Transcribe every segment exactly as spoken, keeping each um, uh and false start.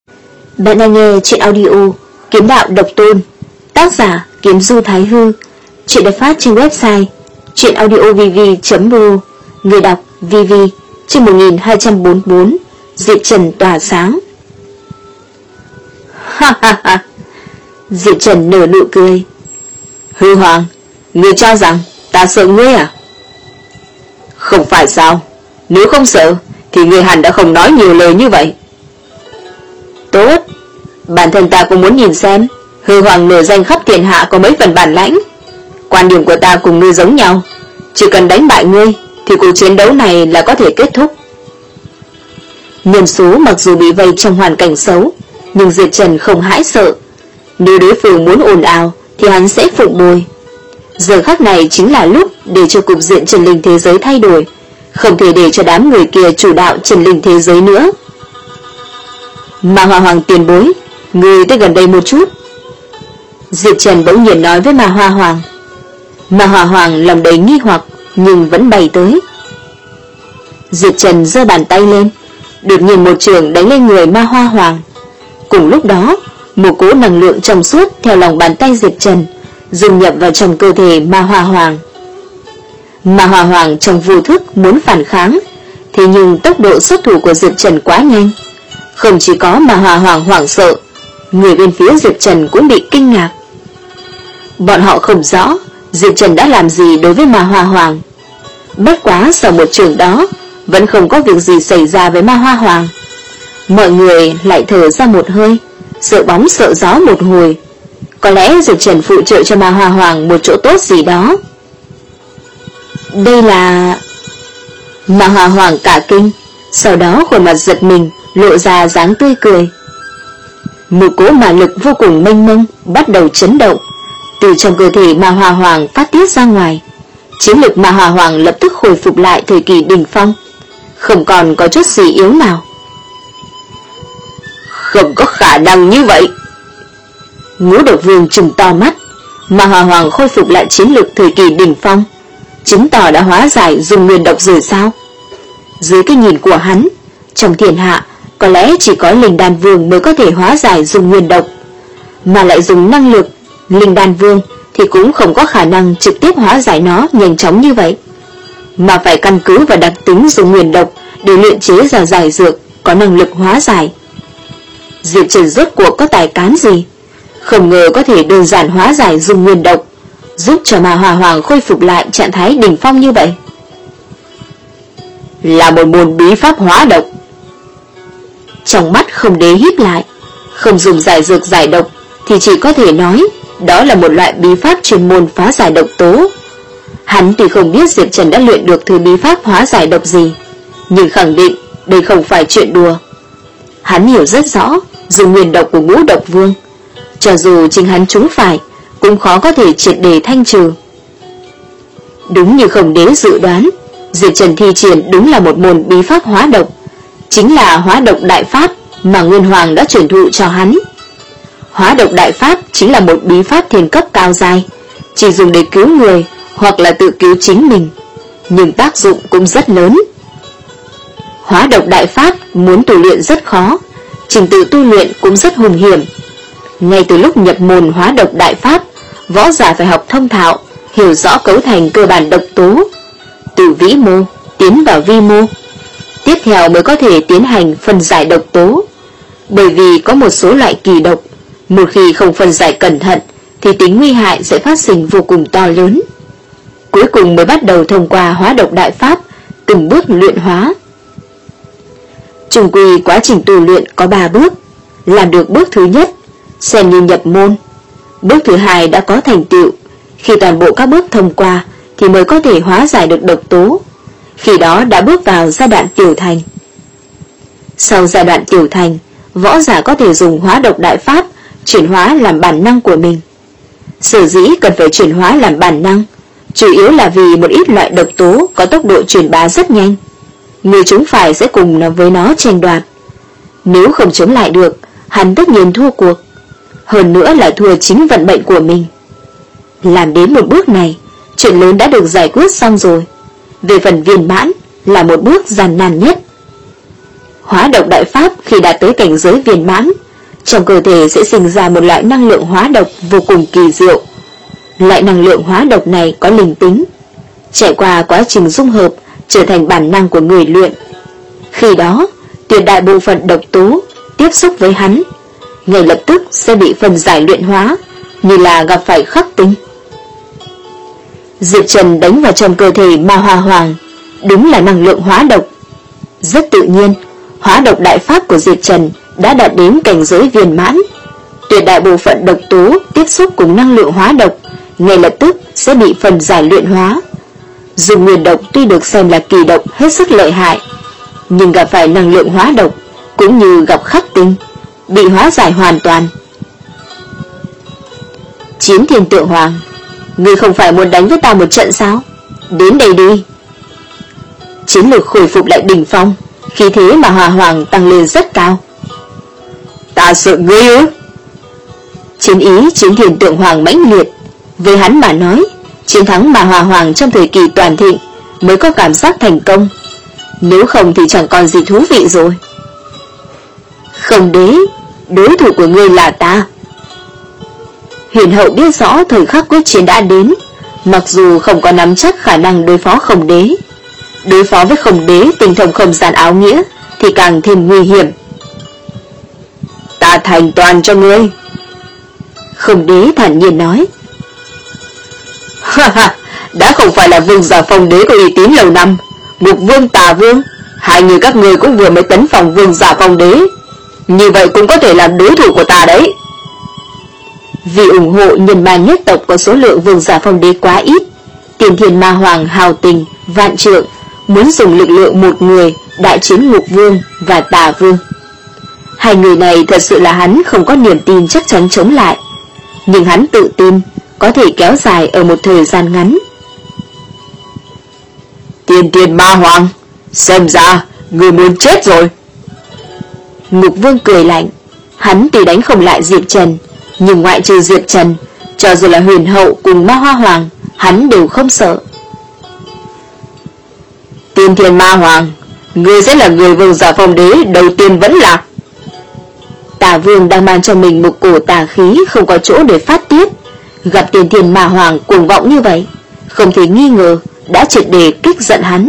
Bạn đang nghe chuyện audio Kiếm Đạo Độc Tôn, tác giả Kiếm Du Thái Hư. Chuyện được phát trên website chuyenaudiovv chấm ro. Người đọc vê vê. Chương một nghìn hai trăm bốn mươi bốn. Diệp Trần tỏa sáng. Ha ha ha. Diệp Trần nở nụ cười. Hư Hoàng, ngươi cho rằng ta sợ ngươi à? Không phải sao? Nếu không sợ thì ngươi hẳn đã không nói nhiều lời như vậy. Tốt, bản thân ta cũng muốn nhìn xem Hư Hoàng nổi danh khắp thiên hạ có mấy phần bản lãnh. Quan điểm của ta cùng ngươi giống nhau, chỉ cần đánh bại ngươi thì cuộc chiến đấu này là có thể kết thúc. Nhân số mặc dù bị vây trong hoàn cảnh xấu, nhưng Diệp Trần không hãi sợ. Nếu đối phương muốn ồn ào thì hắn sẽ phụng bồi. Giờ khắc này chính là lúc để cho cục diện trần linh thế giới thay đổi, không thể để cho đám người kia chủ đạo trần linh thế giới nữa. Ma Hoa Hoàng tiền bối, ngươi tới gần đây một chút. Diệp Trần bỗng nhiên nói với Ma Hoa Hoàng. Ma Hoa Hoàng lòng đầy nghi hoặc nhưng vẫn bay tới. Diệp Trần giơ bàn tay lên, đột nhiên một trường đánh lên người Ma Hoa Hoàng. Cùng lúc đó, một cỗ năng lượng trong suốt theo lòng bàn tay Diệp Trần dung nhập vào trong cơ thể Ma Hoa Hoàng. Ma Hoa Hoàng trong vô thức muốn phản kháng, thế nhưng tốc độ xuất thủ của Diệp Trần quá nhanh. Không chỉ có Ma Hoa Hoàng hoảng sợ, người bên phía Diệp Trần cũng bị kinh ngạc. Bọn họ không rõ Diệp Trần đã làm gì đối với Ma Hoa Hoàng. Bất quá sau một trường đó vẫn không có việc gì xảy ra với Ma Hoa Hoàng. Mọi người lại thở ra một hơi, sợ bóng sợ gió một hồi. Có lẽ Diệp Trần phụ trợ cho Ma Hoa Hoàng một chỗ tốt gì đó. Đây là... Ma Hoa Hoàng cả kinh, sau đó khuôn mặt giật mình, lộ ra dáng tươi cười. Một cỗ ma lực vô cùng mênh mông bắt đầu chấn động, từ trong cơ thể Ma Hoa Hoàng phát tiết ra ngoài. Chiến lực Ma Hoa Hoàng lập tức hồi phục lại thời kỳ đỉnh phong, không còn có chút gì yếu nào. Không có khả năng như vậy. Ngũ Độc Vương trừng to mắt. Ma Hoa Hoàng khôi phục lại chiến lực thời kỳ đỉnh phong, chứng tỏ đã hóa giải dùng nguyên độc rồi sao? Dưới cái nhìn của hắn, trong thiên hạ có lẽ chỉ có Linh Đan Vương mới có thể hóa giải dùng nguyên độc, mà lại dùng năng lực Linh Đan Vương thì cũng không có khả năng trực tiếp hóa giải nó nhanh chóng như vậy, mà phải căn cứ vào đặc tính dùng nguyên độc để luyện chế ra giải dược có năng lực hóa giải. Diệp Trần rốt cuộc có tài cán gì? Không ngờ có thể đơn giản hóa giải dùng nguyên độc, giúp cho Ma Hoa Hoàng khôi phục lại trạng thái đỉnh phong như vậy. Là một môn bí pháp hóa độc. Trong mắt Không Đế híp lại, không dùng giải dược giải độc thì chỉ có thể nói đó là một loại bí pháp chuyên môn phá giải độc tố. Hắn thì không biết Diệp Trần đã luyện được thứ bí pháp hóa giải độc gì, nhưng khẳng định đây không phải chuyện đùa. Hắn hiểu rất rõ dùng nguyên độc của Ngũ Độc Vương, cho dù chính hắn trúng phải cũng khó có thể triệt để thanh trừ. Đúng như Không Đế dự đoán, Diệp Trần thi triển đúng là một môn bí pháp hóa độc, chính là hóa độc đại pháp mà Nguyên Hoàng đã truyền thụ cho hắn. Hóa độc đại pháp chính là một bí pháp thiên cấp cao giai, chỉ dùng để cứu người hoặc là tự cứu chính mình, nhưng tác dụng cũng rất lớn. Hóa độc đại pháp muốn tu luyện rất khó, trình tự tu luyện cũng rất hùng hiểm. Ngay từ lúc nhập môn hóa độc đại pháp, võ giả phải học thông thạo, hiểu rõ cấu thành cơ bản độc tố, từ vĩ mô tiến vào vi mô, tiếp theo mới có thể tiến hành phân giải độc tố. Bởi vì có một số loại kỳ độc, một khi không phân giải cẩn thận thì tính nguy hại sẽ phát sinh vô cùng to lớn. Cuối cùng mới bắt đầu thông qua hóa độc đại pháp từng bước luyện hóa. Chung quy quá trình tu luyện có ba bước. Làm được bước thứ nhất xem như nhập môn. Bước thứ hai đã có thành tựu, khi toàn bộ các bước thông qua thì mới có thể hóa giải được độc tố, khi đó đã bước vào giai đoạn tiểu thành. Sau giai đoạn tiểu thành, võ giả có thể dùng hóa độc đại pháp chuyển hóa làm bản năng của mình. Sở dĩ cần phải chuyển hóa làm bản năng, chủ yếu là vì một ít loại độc tố có tốc độ truyền bá rất nhanh, người chúng phải sẽ cùng với nó tranh đoạt. Nếu không chống lại được, hắn tất nhiên thua cuộc, hơn nữa là thua chính vận mệnh của mình. Làm đến một bước này, chuyện lớn đã được giải quyết xong rồi. Về phần viên mãn là một bước gian nan nhất. Hóa độc đại pháp khi đạt tới cảnh giới viên mãn, trong cơ thể sẽ sinh ra một loại năng lượng hóa độc vô cùng kỳ diệu. Loại năng lượng hóa độc này có linh tính, trải qua quá trình dung hợp trở thành bản năng của người luyện. Khi đó, tuyệt đại bộ phận độc tố tiếp xúc với hắn, ngay lập tức sẽ bị phân giải luyện hóa, như là gặp phải khắc tinh. Diệp Trần đánh vào trong cơ thể Ma Hoa Hoàng, đúng là năng lượng hóa độc. Rất tự nhiên, hóa độc đại pháp của Diệp Trần đã đạt đến cảnh giới viên mãn. Tuyệt đại bộ phận độc tố tiếp xúc cùng năng lượng hóa độc, ngay lập tức sẽ bị phân giải luyện hóa. Dùng nguyên độc tuy được xem là kỳ độc hết sức lợi hại, nhưng gặp phải năng lượng hóa độc cũng như gặp khắc tinh, bị hóa giải hoàn toàn. Chiến Thiên Tượng Hoàng, ngươi không phải muốn đánh với ta một trận sao? Đến đây đi. Chiến lược khôi phục lại đỉnh phong, khí thế mà Hòa Hoàng tăng lên rất cao. Ta sợ ngươi ư? Chiến ý Chiến Thiên Tượng Hoàng mãnh liệt. Với hắn mà nói, chiến thắng mà Hòa Hoàng trong thời kỳ toàn thịnh mới có cảm giác thành công, nếu không thì chẳng còn gì thú vị rồi. Không đế, đối thủ của ngươi là ta. Huyền hậu biết rõ thời khắc quyết chiến đã đến, mặc dù không có nắm chắc khả năng đối phó Không đế. Đối phó với Không đế tinh thông không gian áo nghĩa thì càng thêm nguy hiểm. Ta thành toàn cho ngươi. Không đế thản nhiên nói. Ha ha, đã không phải là vương giả Phong đế có uy tín lâu năm, Ngục Vương, Tà Vương, hai người các ngươi cũng vừa mới tấn phòng vương giả Phong đế, như vậy cũng có thể làm đối thủ của ta đấy. Vì ủng hộ nhân ma nhất tộc có số lượng vương giả Phong đế quá ít, Tiền Thiên Ma Hoàng hào tình vạn trượng, muốn dùng lực lượng một người đại chiến Ngục Vương và Tà Vương. Hai người này thật sự là hắn không có niềm tin chắc chắn chống lại, nhưng hắn tự tin có thể kéo dài ở một thời gian ngắn. Tiền Thiên Ma Hoàng, xem ra người muốn chết rồi. Ngục Vương cười lạnh. Hắn tuy đánh không lại Diệp Trần, nhưng ngoại trừ Diệp Trần, cho dù là Huyền hậu cùng Ma Hoa Hoàng, hắn đều không sợ. Tiền Thiên Ma Hoàng, ngươi sẽ là người vương giả Phong đế đầu tiên vẫn lạc. Tà Vương đang mang cho mình một cổ tà khí không có chỗ để phát tiết, gặp Tiền Thiên Ma Hoàng cuồng vọng như vậy, không thể nghi ngờ đã triệt để kích giận hắn.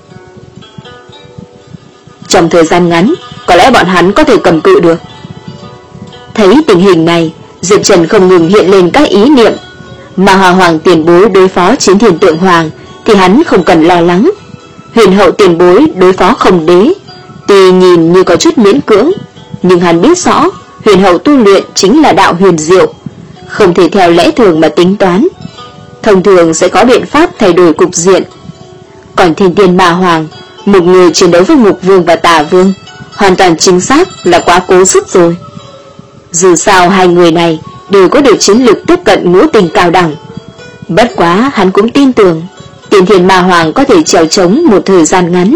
Trong thời gian ngắn, có lẽ bọn hắn có thể cầm cự được. Thấy tình hình này, Diệp Trần không ngừng hiện lên các ý niệm. Mà Hòa Hoàng tiền bối đối phó Chiến Thiên Tượng Hoàng thì hắn không cần lo lắng. Huyền hậu tiền bối đối phó Không đế, tuy nhìn như có chút miễn cưỡng, nhưng hắn biết rõ Huyền hậu tu luyện chính là đạo huyền diệu, không thể theo lẽ thường mà tính toán, thông thường sẽ có biện pháp thay đổi cục diện. Còn Thiên Tiên Ma Hoàng, một người chiến đấu với Ngục Vương và Tà Vương, hoàn toàn chính xác là quá cố sức rồi. Dù sao hai người này đều có được chiến lược tiếp cận ngũ tình cao đẳng. Bất quá hắn cũng tin tưởng Tiền Thiên Ma Hoàng có thể trèo trống một thời gian ngắn.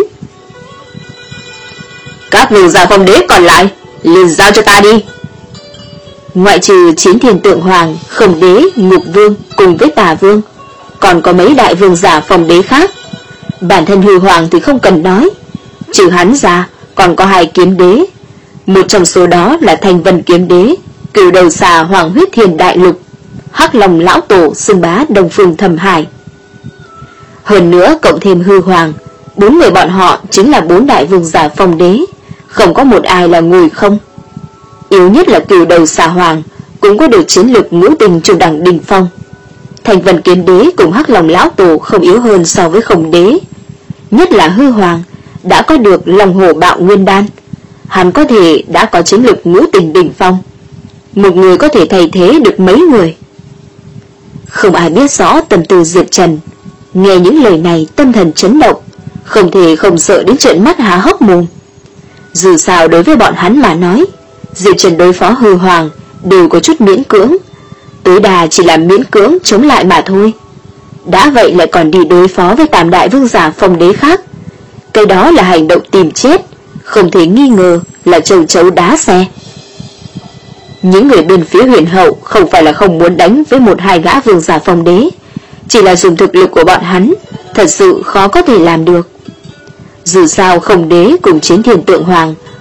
Các vương giả Phong đế còn lại liền giao cho ta đi. Ngoại trừ Chiến Thiên Tượng Hoàng, Không đế, Ngục Vương cùng với Tà Vương, còn có mấy đại vương giả Phong đế khác. Bản thân Hư Hoàng thì không cần nói, trừ hắn ra còn có hai kiếm đế. Một trong số đó là Thanh Vân kiếm đế, Cửu Đầu Xà Hoàng Huyết Thiên Đại Lục, Hắc Long lão tổ xưng bá Đông Phương Thầm Hải. Hơn nữa cộng thêm Hư Hoàng, bốn người bọn họ chính là bốn đại vương giả Phong đế, không có một ai là ngồi không. Yếu nhất là Cửu Đầu Xà Hoàng cũng có được chiến lực ngũ tình trung đẳng đỉnh phong. Thanh Vân kiếm đế cùng Hắc Long lão tổ không yếu hơn so với Không đế. Nhất là Hư Hoàng đã có được Long Hổ Bạo Nguyên Đan, hắn có thể đã có chiến lực ngũ tình đỉnh phong, một người có thể thay thế được mấy người. Không ai biết rõ tâm tư Diệp Trần, nghe những lời này tâm thần chấn động, không thể không sợ đến trợn mắt há hốc mồm. Dù sao đối với bọn hắn mà nói, Diệp Trần đối phó Hư Hoàng đều có chút miễn cưỡng, tối đa chỉ là miễn cưỡng chống lại mà thôi. Đã vậy lại còn đi đối phó với tam đại vương giả Phong đế khác, cái đó là hành động tìm chết, không thể nghi ngờ là châu chấu đá xe. Những người bên phía Huyền hậu không phải là không muốn đánh với một hai gã vương giả Phong đế, chỉ là dùng thực lực của bọn hắn thật sự khó có thể làm được. Dù sao Không đế cùng Chiến Thiên Tượng Hoàng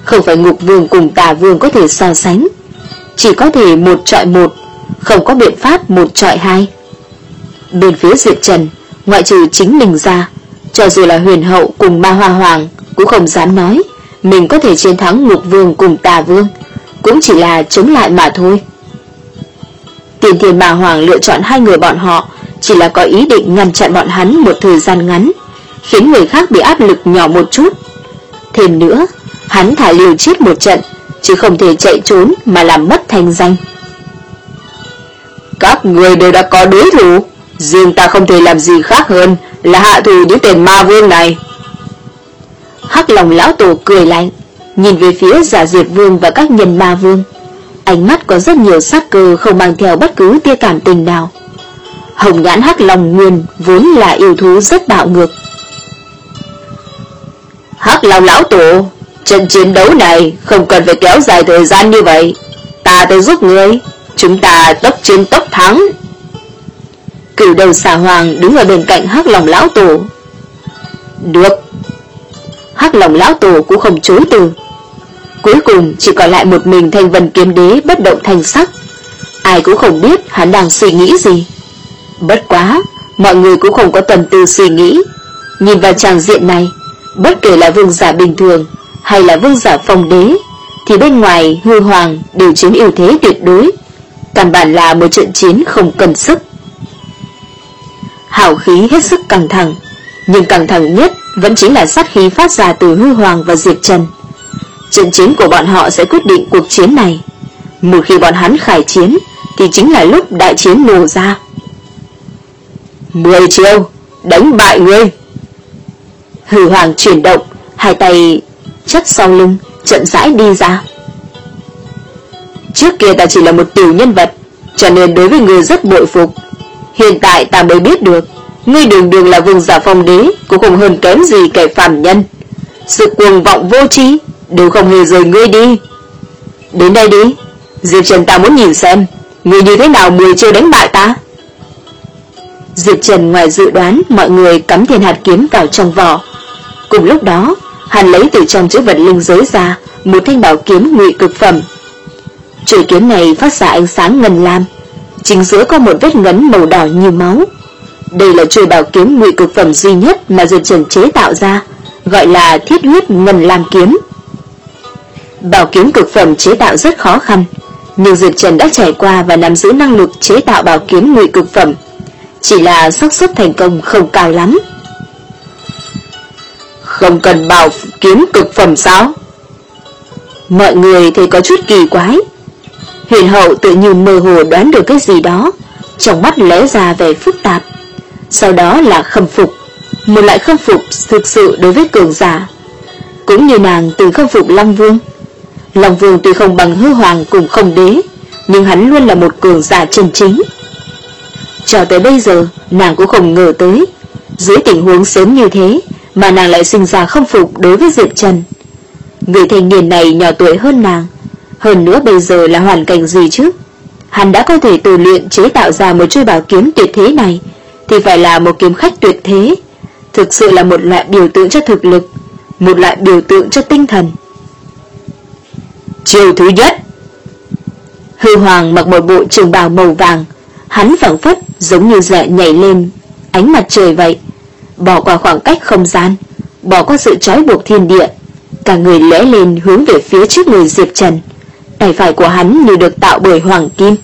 không phải Ngục Vương cùng Tà Vương có thể so sánh, chỉ có thể một trọi một, không có biện pháp một trọi hai. Bên phía Diệp Trần, ngoại trừ chính mình ra, cho dù là Huyền Hậu cùng Ma Hoa Hoàng cũng không dám nói mình có thể chiến thắng Ngục Vương cùng Tà Vương, cũng chỉ là chống lại mà thôi. Tiền Thiên Ma Hoàng lựa chọn hai người bọn họ chỉ là có ý định ngăn chặn bọn hắn một thời gian ngắn, khiến người khác bị áp lực nhỏ một chút. Thêm nữa, hắn thả liều chết một trận, chứ không thể chạy trốn mà làm mất thanh danh. Các người đều đã có đối thủ, riêng ta không thể làm gì khác hơn là hạ thủ những tên ma vương này. Hắc Long lão tổ cười lạnh, nhìn về phía Giả Diệt Vương và các nhân ma vương, ánh mắt có rất nhiều sát cơ, không mang theo bất cứ tia cảm tình nào. Hồng nhãn Hắc Long Nguyên vốn là yêu thú rất bạo ngược. Hắc Long lão tổ, trận chiến đấu này không cần phải kéo dài thời gian như vậy, ta tới giúp ngươi, chúng ta tốc chiến tốc thắng. Cửu Đầu Xà Hoàng đứng ở bên cạnh Hắc Long lão tổ. Được. Hắc Long lão tổ cũng không chối từ. Cuối cùng chỉ còn lại một mình Thanh Vân Kiếm Đế bất động thanh sắc. Ai cũng không biết hắn đang suy nghĩ gì. Bất quá, mọi người cũng không có tâm tư suy nghĩ. Nhìn vào tràng diện này, bất kể là vương giả bình thường hay là vương giả phong đế, thì bên ngoài hư hoàng đều chiếm ưu thế tuyệt đối. Căn bản là một trận chiến không cần sức. Hào khí hết sức căng thẳng, nhưng căng thẳng nhất vẫn chính là sát khí phát ra từ hư hoàng và Diệp Trần. Trận chiến của bọn họ sẽ quyết định cuộc chiến này. Một khi bọn hắn khải chiến thì chính là lúc đại chiến nổ ra. Mười chiêu đánh bại ngươi. Hư hoàng chuyển động, hai tay chắp sau lưng, chậm rãi đi ra. Trước kia ta chỉ là một tiểu nhân vật, cho nên đối với ngươi rất bội phục. Hiện tại ta mới biết được, ngươi đường đường là vương giả phong đế, cũng không hơn kém gì kẻ phàm nhân. Sự cuồng vọng vô tri đều không hề rời ngươi đi. Đến đây đi, Diệp Trần, ta muốn nhìn xem ngươi như thế nào mười chiêu đánh bại ta. Diệp Trần ngoài dự đoán mọi người cắm thiên hạt kiếm vào trong vỏ. Cùng lúc đó, hắn lấy từ trong chữ vật linh giới ra một thanh bảo kiếm ngụy cực phẩm. Chuôi kiếm này phát ra ánh sáng ngân lam, chính giữa có một vết ngấn màu đỏ như máu. Đây là chuôi bảo kiếm ngụy cực phẩm duy nhất mà Diệp Trần chế tạo ra, gọi là Thiết Huyết Ngân Lam kiếm. Bảo kiếm cực phẩm chế tạo rất khó khăn, nhưng Diệp Trần đã trải qua và nắm giữ năng lực chế tạo bảo kiếm ngụy cực phẩm, chỉ là xác suất thành công không cao lắm. Không cần bảo kiếm cực phẩm sao? Mọi người thấy có chút kỳ quái. Huyền Hậu tự như mơ hồ đoán được cái gì đó, trong mắt lóe ra vẻ phức tạp. Sau đó là khâm phục, một loại khâm phục thực sự đối với cường giả. Cũng như nàng từng khâm phục Long Vương. Long Vương tuy không bằng hư hoàng cùng không đế, nhưng hắn luôn là một cường giả chân chính. Cho tới bây giờ, nàng cũng không ngờ tới, dưới tình huống sớm như thế mà nàng lại sinh ra khâm phục đối với Diệp Trần. Người thanh niên này nhỏ tuổi hơn nàng, hơn nữa bây giờ là hoàn cảnh gì chứ? Hắn đã có thể tu luyện chế tạo ra một chuôi bảo kiếm tuyệt thế này, thì phải là một kiếm khách tuyệt thế, thực sự là một loại biểu tượng cho thực lực, một loại biểu tượng cho tinh thần. Chiêu thứ nhất. Hư hoàng mặc một bộ trường bào màu vàng, hắn phảng phất giống như dạ nhảy lên ánh mặt trời vậy, bỏ qua khoảng cách không gian, bỏ qua sự trói buộc thiên địa, cả người lóe lên hướng về phía trước người Diệp Trần. Tay phải của hắn như được tạo bởi hoàng kim.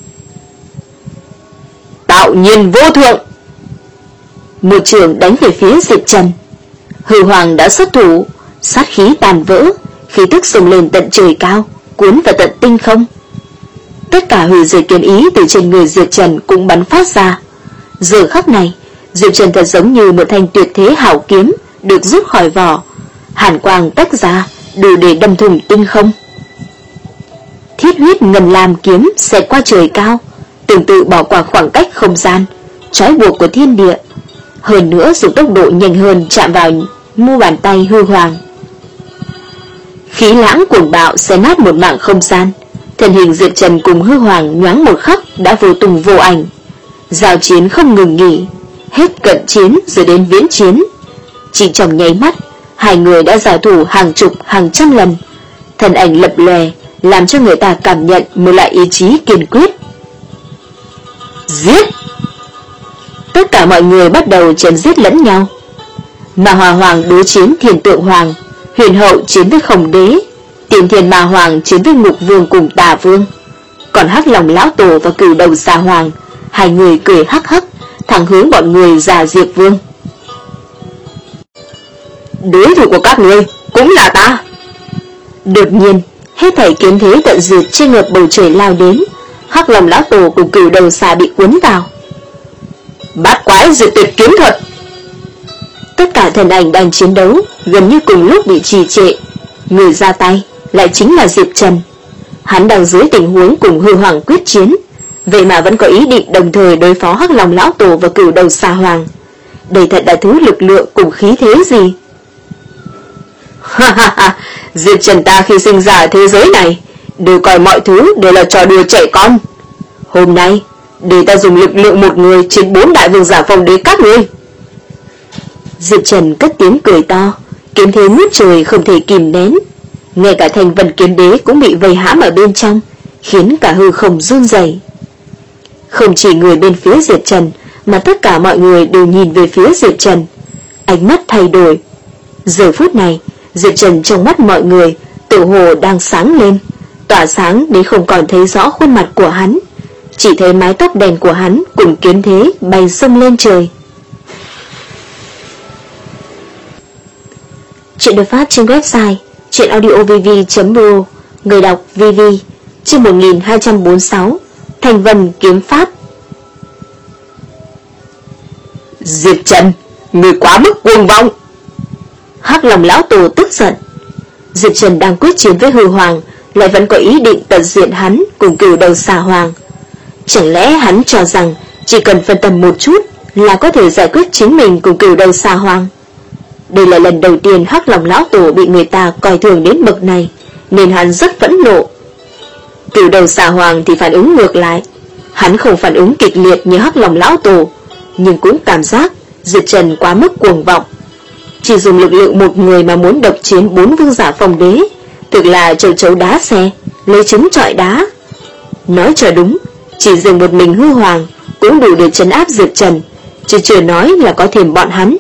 Tạo nhiên vô thượng. Một trường đánh về phía Diệp Trần. Hư hoàng đã xuất thủ, sát khí tàn vỡ, khí tức xông lên tận trời cao, cuốn vào tận tinh không. Tất cả hủy diệt kiếm ý từ trên người Diệp Trần cũng bắn phát ra. Giờ khắc này, Diệp Trần thật giống như một thanh tuyệt thế hảo kiếm được rút khỏi vỏ, hàn quang tách ra, đủ để đâm thủng tinh không. Thiết Huyết Ngân Lam kiếm xẹt qua trời cao, tương tự bỏ qua khoảng cách không gian, trói buộc của thiên địa, hơn nữa dùng tốc độ nhanh hơn chạm vào mu bàn tay hư hoàng. Khí lãng cuồng bạo xé nát một mảng không gian, thân hình Diệp Trần cùng hư hoàng nhoáng một khắc đã vô tung vô ảnh. Giao chiến không ngừng nghỉ, hết cận chiến rồi đến viễn chiến. Chỉ trong nháy mắt, hai người đã giao thủ hàng chục hàng trăm lần, Thân ảnh lập lòe, làm cho người ta cảm nhận một loại ý chí kiên quyết. Giết! Tất cả mọi người bắt đầu chém giết lẫn nhau. Ma Hòa Hoàng đối chiến Thiên Tượng Hoàng, Huyền Hậu chiến với Khổng Đế, Tiền Thiên Ma Hoàng chiến với Ngục Vương cùng Tà Vương. Còn Hắc Long Lão Tổ và Cửu Đầu Xà Hoàng, hai người cười hắc hắc, thẳng hướng bọn người Già Diệp Vương. Đối thủ của các ngươi cũng là ta. Đột nhiên, hết thảy kiếm thế tận diệt trên ngập bầu trời lao đến. Hắc Long Lão Tổ cùng Cửu Đầu Xà bị cuốn vào. Bát quái diệt tuyệt kiếm thuật. Tất cả thần ảnh đang chiến đấu gần như cùng lúc bị trì trệ. Người ra tay lại chính là Diệp Trần. Hắn đang dưới tình huống cùng Hư Hoàng quyết chiến, vậy mà vẫn có ý định đồng thời đối phó Hắc Long Lão Tổ và Cửu Đầu Xà Hoàng. Đây thật là thứ lực lượng cùng khí thế gì. Ha ha ha, Diệp Trần ta khi sinh ra ở thế giới này đều coi mọi thứ đều là trò đùa trẻ con. Hôm nay để ta dùng lực lượng một người chiến bốn đại vương giả phong đế các ngươi. Diệp Trần cất tiếng cười to, kiếm thế ngút trời không thể kìm nén. Ngay cả Thành Vân Kiếm Đế cũng bị vây hãm ở bên trong, khiến cả hư không run rẩy. Không chỉ người bên phía Diệp Trần, mà tất cả mọi người đều nhìn về phía Diệp Trần. Ánh mắt thay đổi. Giờ phút này, Diệp Trần trong mắt mọi người tự hồ đang sáng lên, tỏa sáng đến không còn thấy rõ khuôn mặt của hắn, chỉ thấy mái tóc đen của hắn cùng kiếm thế bay xông lên trời. Chuyện được phát trên website truyệnaudiovv chấm ro, người đọc vê vê, chương một nghìn hai trăm bốn mươi sáu, Thành Vân kiếm pháp. Diệp Trần, người quá mức cuồng vọng. Hắc Long Lão Tổ tức giận. Diệp Trần đang quyết chiến với Hư Hoàng, lại vẫn có ý định tận diệt hắn cùng Cửu Đầu Xà Hoàng. Chẳng lẽ hắn cho rằng chỉ cần phân tâm một chút là có thể giải quyết chính mình cùng Cửu Đầu Xà Hoàng? Đây là lần đầu tiên Hắc Long Lão Tổ bị người ta coi thường đến bậc này, nên hắn rất phẫn nộ. Cửu Đầu Xà Hoàng thì phản ứng ngược lại. Hắn không phản ứng kịch liệt như Hắc Long Lão Tổ, nhưng cũng cảm giác Diệp Trần quá mức cuồng vọng. Chỉ dùng lực lượng một người mà muốn độc chiến bốn vương giả phong đế, thực là châu chấu đá xe, lấy trứng trọi đá. Nói cho đúng, chỉ dừng một mình Hư Hoàng cũng đủ để trấn áp Diệp Trần, chứ chưa nói là có thêm bọn hắn.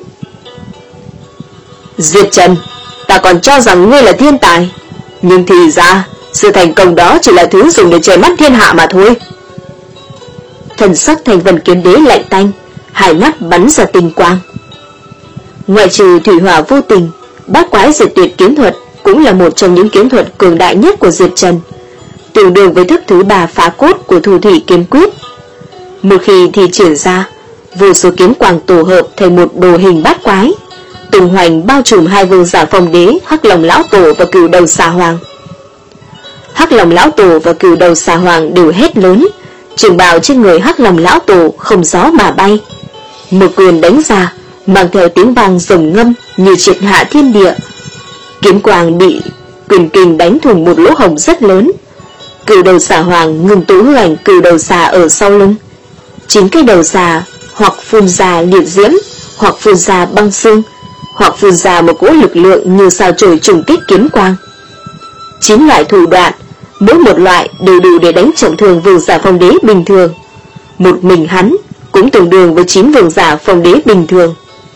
Diệp Trần, ta còn cho rằng ngươi là thiên tài, nhưng thì ra sự thành công đó chỉ là thứ dùng để che mắt thiên hạ mà thôi. Thần sắc Thành Vân Kiếm Đế lạnh tanh, hai mắt bắn ra tinh quang. Ngoại trừ thủy hỏa vô tình, bát quái diệt tuyệt kiếm thuật cũng là một trong những kiếm thuật cường đại nhất của Diệp Trần, tương đương với thức thứ ba phá cốt của Thu Thủy Kiếm Quyết. Một khi thi triển ra, vô số kiếm quang tổ hợp thành một đồ hình bát quái, tung hoành bao trùm hai vương giả phong đế Hắc Long Lão Tổ và Cửu Đầu Xà Hoàng. Hắc Long Lão Tổ và Cửu Đầu Xà Hoàng đều hét lớn, trường bào trên người Hắc Long Lão Tổ không gió mà bay. Một quyền đánh ra, mang theo tiếng vang rồng ngâm như triệt hạ thiên địa. Kiếm quang bị quyền kình đánh thủng một lỗ hổng rất lớn. Cửu Đầu Xà Hoàng ngừng tụ hư ảnh Cửu Đầu Xà ở sau lưng. Chín cái đầu xà hoặc phun ra liệt diễm, hoặc phun ra băng xương, hoặc phun ra một cỗ lực lượng như sao chổi trùng kích kiếm quang. Chín loại thủ đoạn, mỗi một loại đều đủ để đánh trọng thương vương giả phong đế bình thường. Một mình hắn cũng tương đương với chín vương giả phong đế bình thường.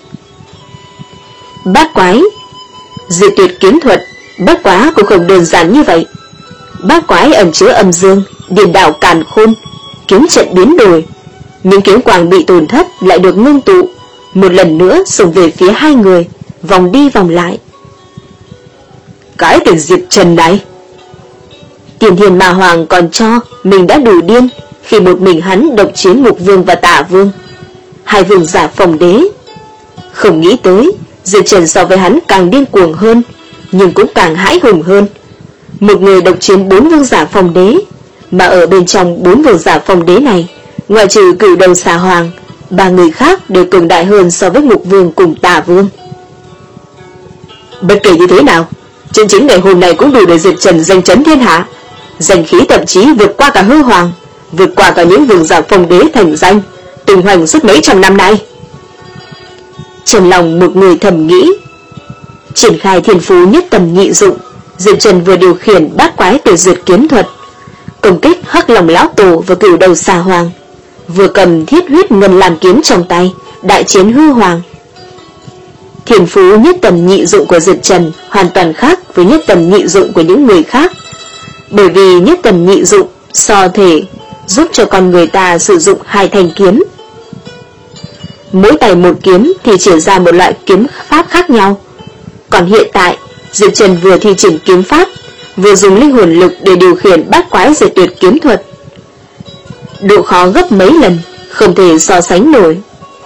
Bát quái diệt tuyệt kiếm thuật bất quá cũng không đơn giản như vậy. Bát quái ẩn chứa âm dương, điền đảo càn khôn, kiếm trận biến đổi. Những kiếm quang bị tổn thất lại được ngưng tụ, một lần nữa xông về phía hai người, vòng đi vòng lại. Cái tên Diệp Trần này, Tiền Thiên Ma Hoàng còn cho mình đã đủ điên khi một mình hắn độc chiến Ngục Vương và Tả Vương, hai vương giả phong đế. Không nghĩ tới Diệp Trần so với hắn càng điên cuồng hơn, nhưng cũng càng hãi hùng hơn. Một người độc chiến bốn vương giả phong đế, mà ở bên trong bốn vương giả phong đế này, ngoại trừ Cửu Đầu Xà Hoàng, ba người khác đều cường đại hơn so với Ngục Vương cùng Tả Vương. Bất kể như thế nào, trận chiến ngày hôm nay cũng đủ để Diệp Trần danh chấn thiên hạ, danh khí thậm chí vượt qua cả Hư Hoàng, vượt qua cả những vương giả phong đế thành danh tung hoành suốt mấy trăm năm nay. Trong lòng một người thầm nghĩ, triển khai thiên phú nhất tầm nhị dụng, Diệp Trần vừa điều khiển bát quái tiểu duyệt kiếm thuật, công kích Hắc Long lão tổ và Cửu Đầu xà hoàng, vừa cầm thiết huyết ngân làm kiếm trong tay, đại chiến hư hoàng. Thiên phú nhất tầm nhị dụng của Diệp Trần hoàn toàn khác với nhất tầm nhị dụng của những người khác, bởi vì nhất tầm nhị dụng so thể giúp cho con người ta sử dụng hai thanh kiếm. Mỗi tay một kiếm thì triển ra một loại kiếm pháp khác nhau. Còn hiện tại, Diệp Trần vừa thi triển kiếm pháp, vừa dùng linh hồn lực để điều khiển bát quái diệt tuyệt kiếm thuật. Độ khó gấp mấy lần, không thể so sánh nổi.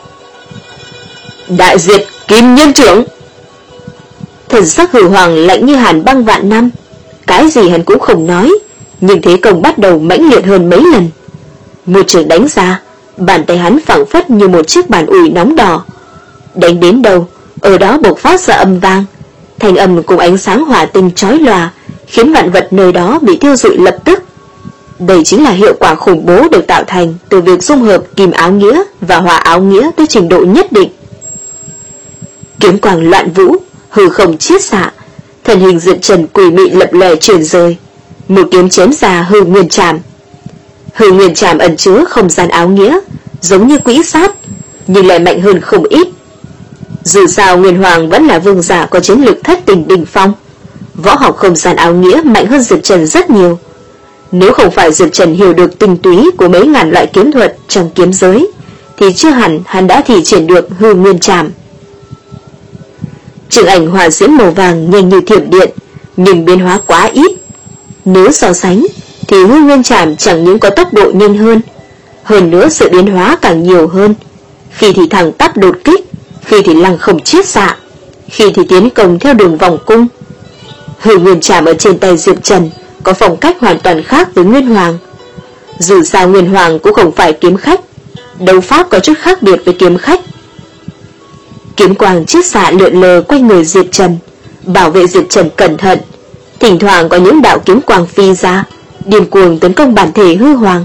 Đại diệt kim nhân trưởng. Thần sắc Hử Hoàng lạnh như hàn băng vạn năm, cái gì hắn cũng không nói, nhưng thế công bắt đầu mãnh liệt hơn mấy lần. Một trường đánh ra, bàn tay hắn phẳng phất như một chiếc bàn ủi nóng đỏ. Đánh đến đâu, ở đó bộc phát ra âm vang, thanh âm cùng ánh sáng hỏa tinh chói lòa, khiến vạn vật nơi đó bị thiêu rụi lập tức. Đây chính là hiệu quả khủng bố được tạo thành từ việc dung hợp kim áo nghĩa và hỏa áo nghĩa tới trình độ nhất định. Kiếm quang loạn vũ, hư không chiết xạ, thân hình Diệp Trần quỷ mị lập lòe chuyển rời, một kiếm chém ra hư nguyên trảm. Hư nguyên trảm ẩn chứa không gian áo nghĩa, giống như quỹ sát, nhưng lại mạnh hơn không ít. Dù sao Nguyên Hoàng vẫn là vương giả có chiến lực thất tình đỉnh phong, võ học không gian áo nghĩa mạnh hơn Diệp Trần rất nhiều. Nếu không phải Diệp Trần hiểu được tinh túy của mấy ngàn loại kiếm thuật trong kiếm giới, thì chưa hẳn hắn đã thi triển được hư nguyên trảm. Trường ảnh hỏa diễm màu vàng nhanh như thiểm điện, nhưng biến hóa quá ít. Nếu so sánh, thì hư nguyên trảm chẳng những có tốc độ nhanh hơn, hơn nữa sự biến hóa càng nhiều hơn. Khi thì thẳng tắp đột kích, khi thì lăng không chiết xạ, khi thì tiến công theo đường vòng cung. Hư nguyên trảm ở trên tay Diệp Trần có phong cách hoàn toàn khác với Nguyên Hoàng. Dù sao Nguyên Hoàng cũng không phải kiếm khách, đấu pháp có chút khác biệt với kiếm khách. Kiếm quang chiết xạ lượn lờ quanh người Diệp Trần, bảo vệ Diệp Trần cẩn thận. Thỉnh thoảng có những đạo kiếm quang phi ra, điên cuồng tấn công bản thể hư hoàng.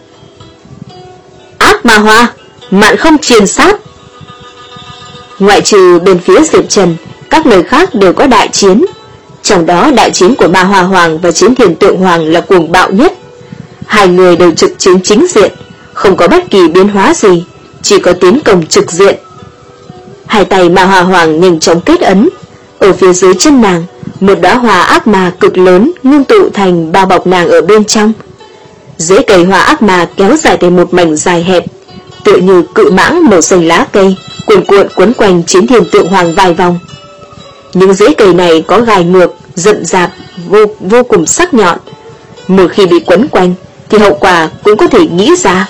Ác ma hoa, mạn không truyền sát. Ngoại trừ bên phía Diệp Trần, các nơi khác đều có đại chiến. Trong đó đại chiến của Ma Hoa Hoàng và Chiến Thiền Tượng Hoàng là cuồng bạo nhất. Hai người đều trực chiến chính diện, không có bất kỳ biến hóa gì, chỉ có tiến công trực diện. Hai tay Ma Hoa Hoàng nhanh chóng kết ấn, ở phía dưới chân nàng, một đóa hoa ác ma cực lớn ngưng tụ thành bao bọc nàng ở bên trong. Rễ cây hoa ác ma kéo dài thành một mảnh dài hẹp, tựa như cự mãng màu xanh lá cây, cuộn cuộn quấn quanh Chiến Thiền Tượng Hoàng vài vòng. Những rễ cây này có gai ngược, rậm rạp, vô, vô cùng sắc nhọn. Một khi bị quấn quanh, thì hậu quả cũng có thể nghĩ ra.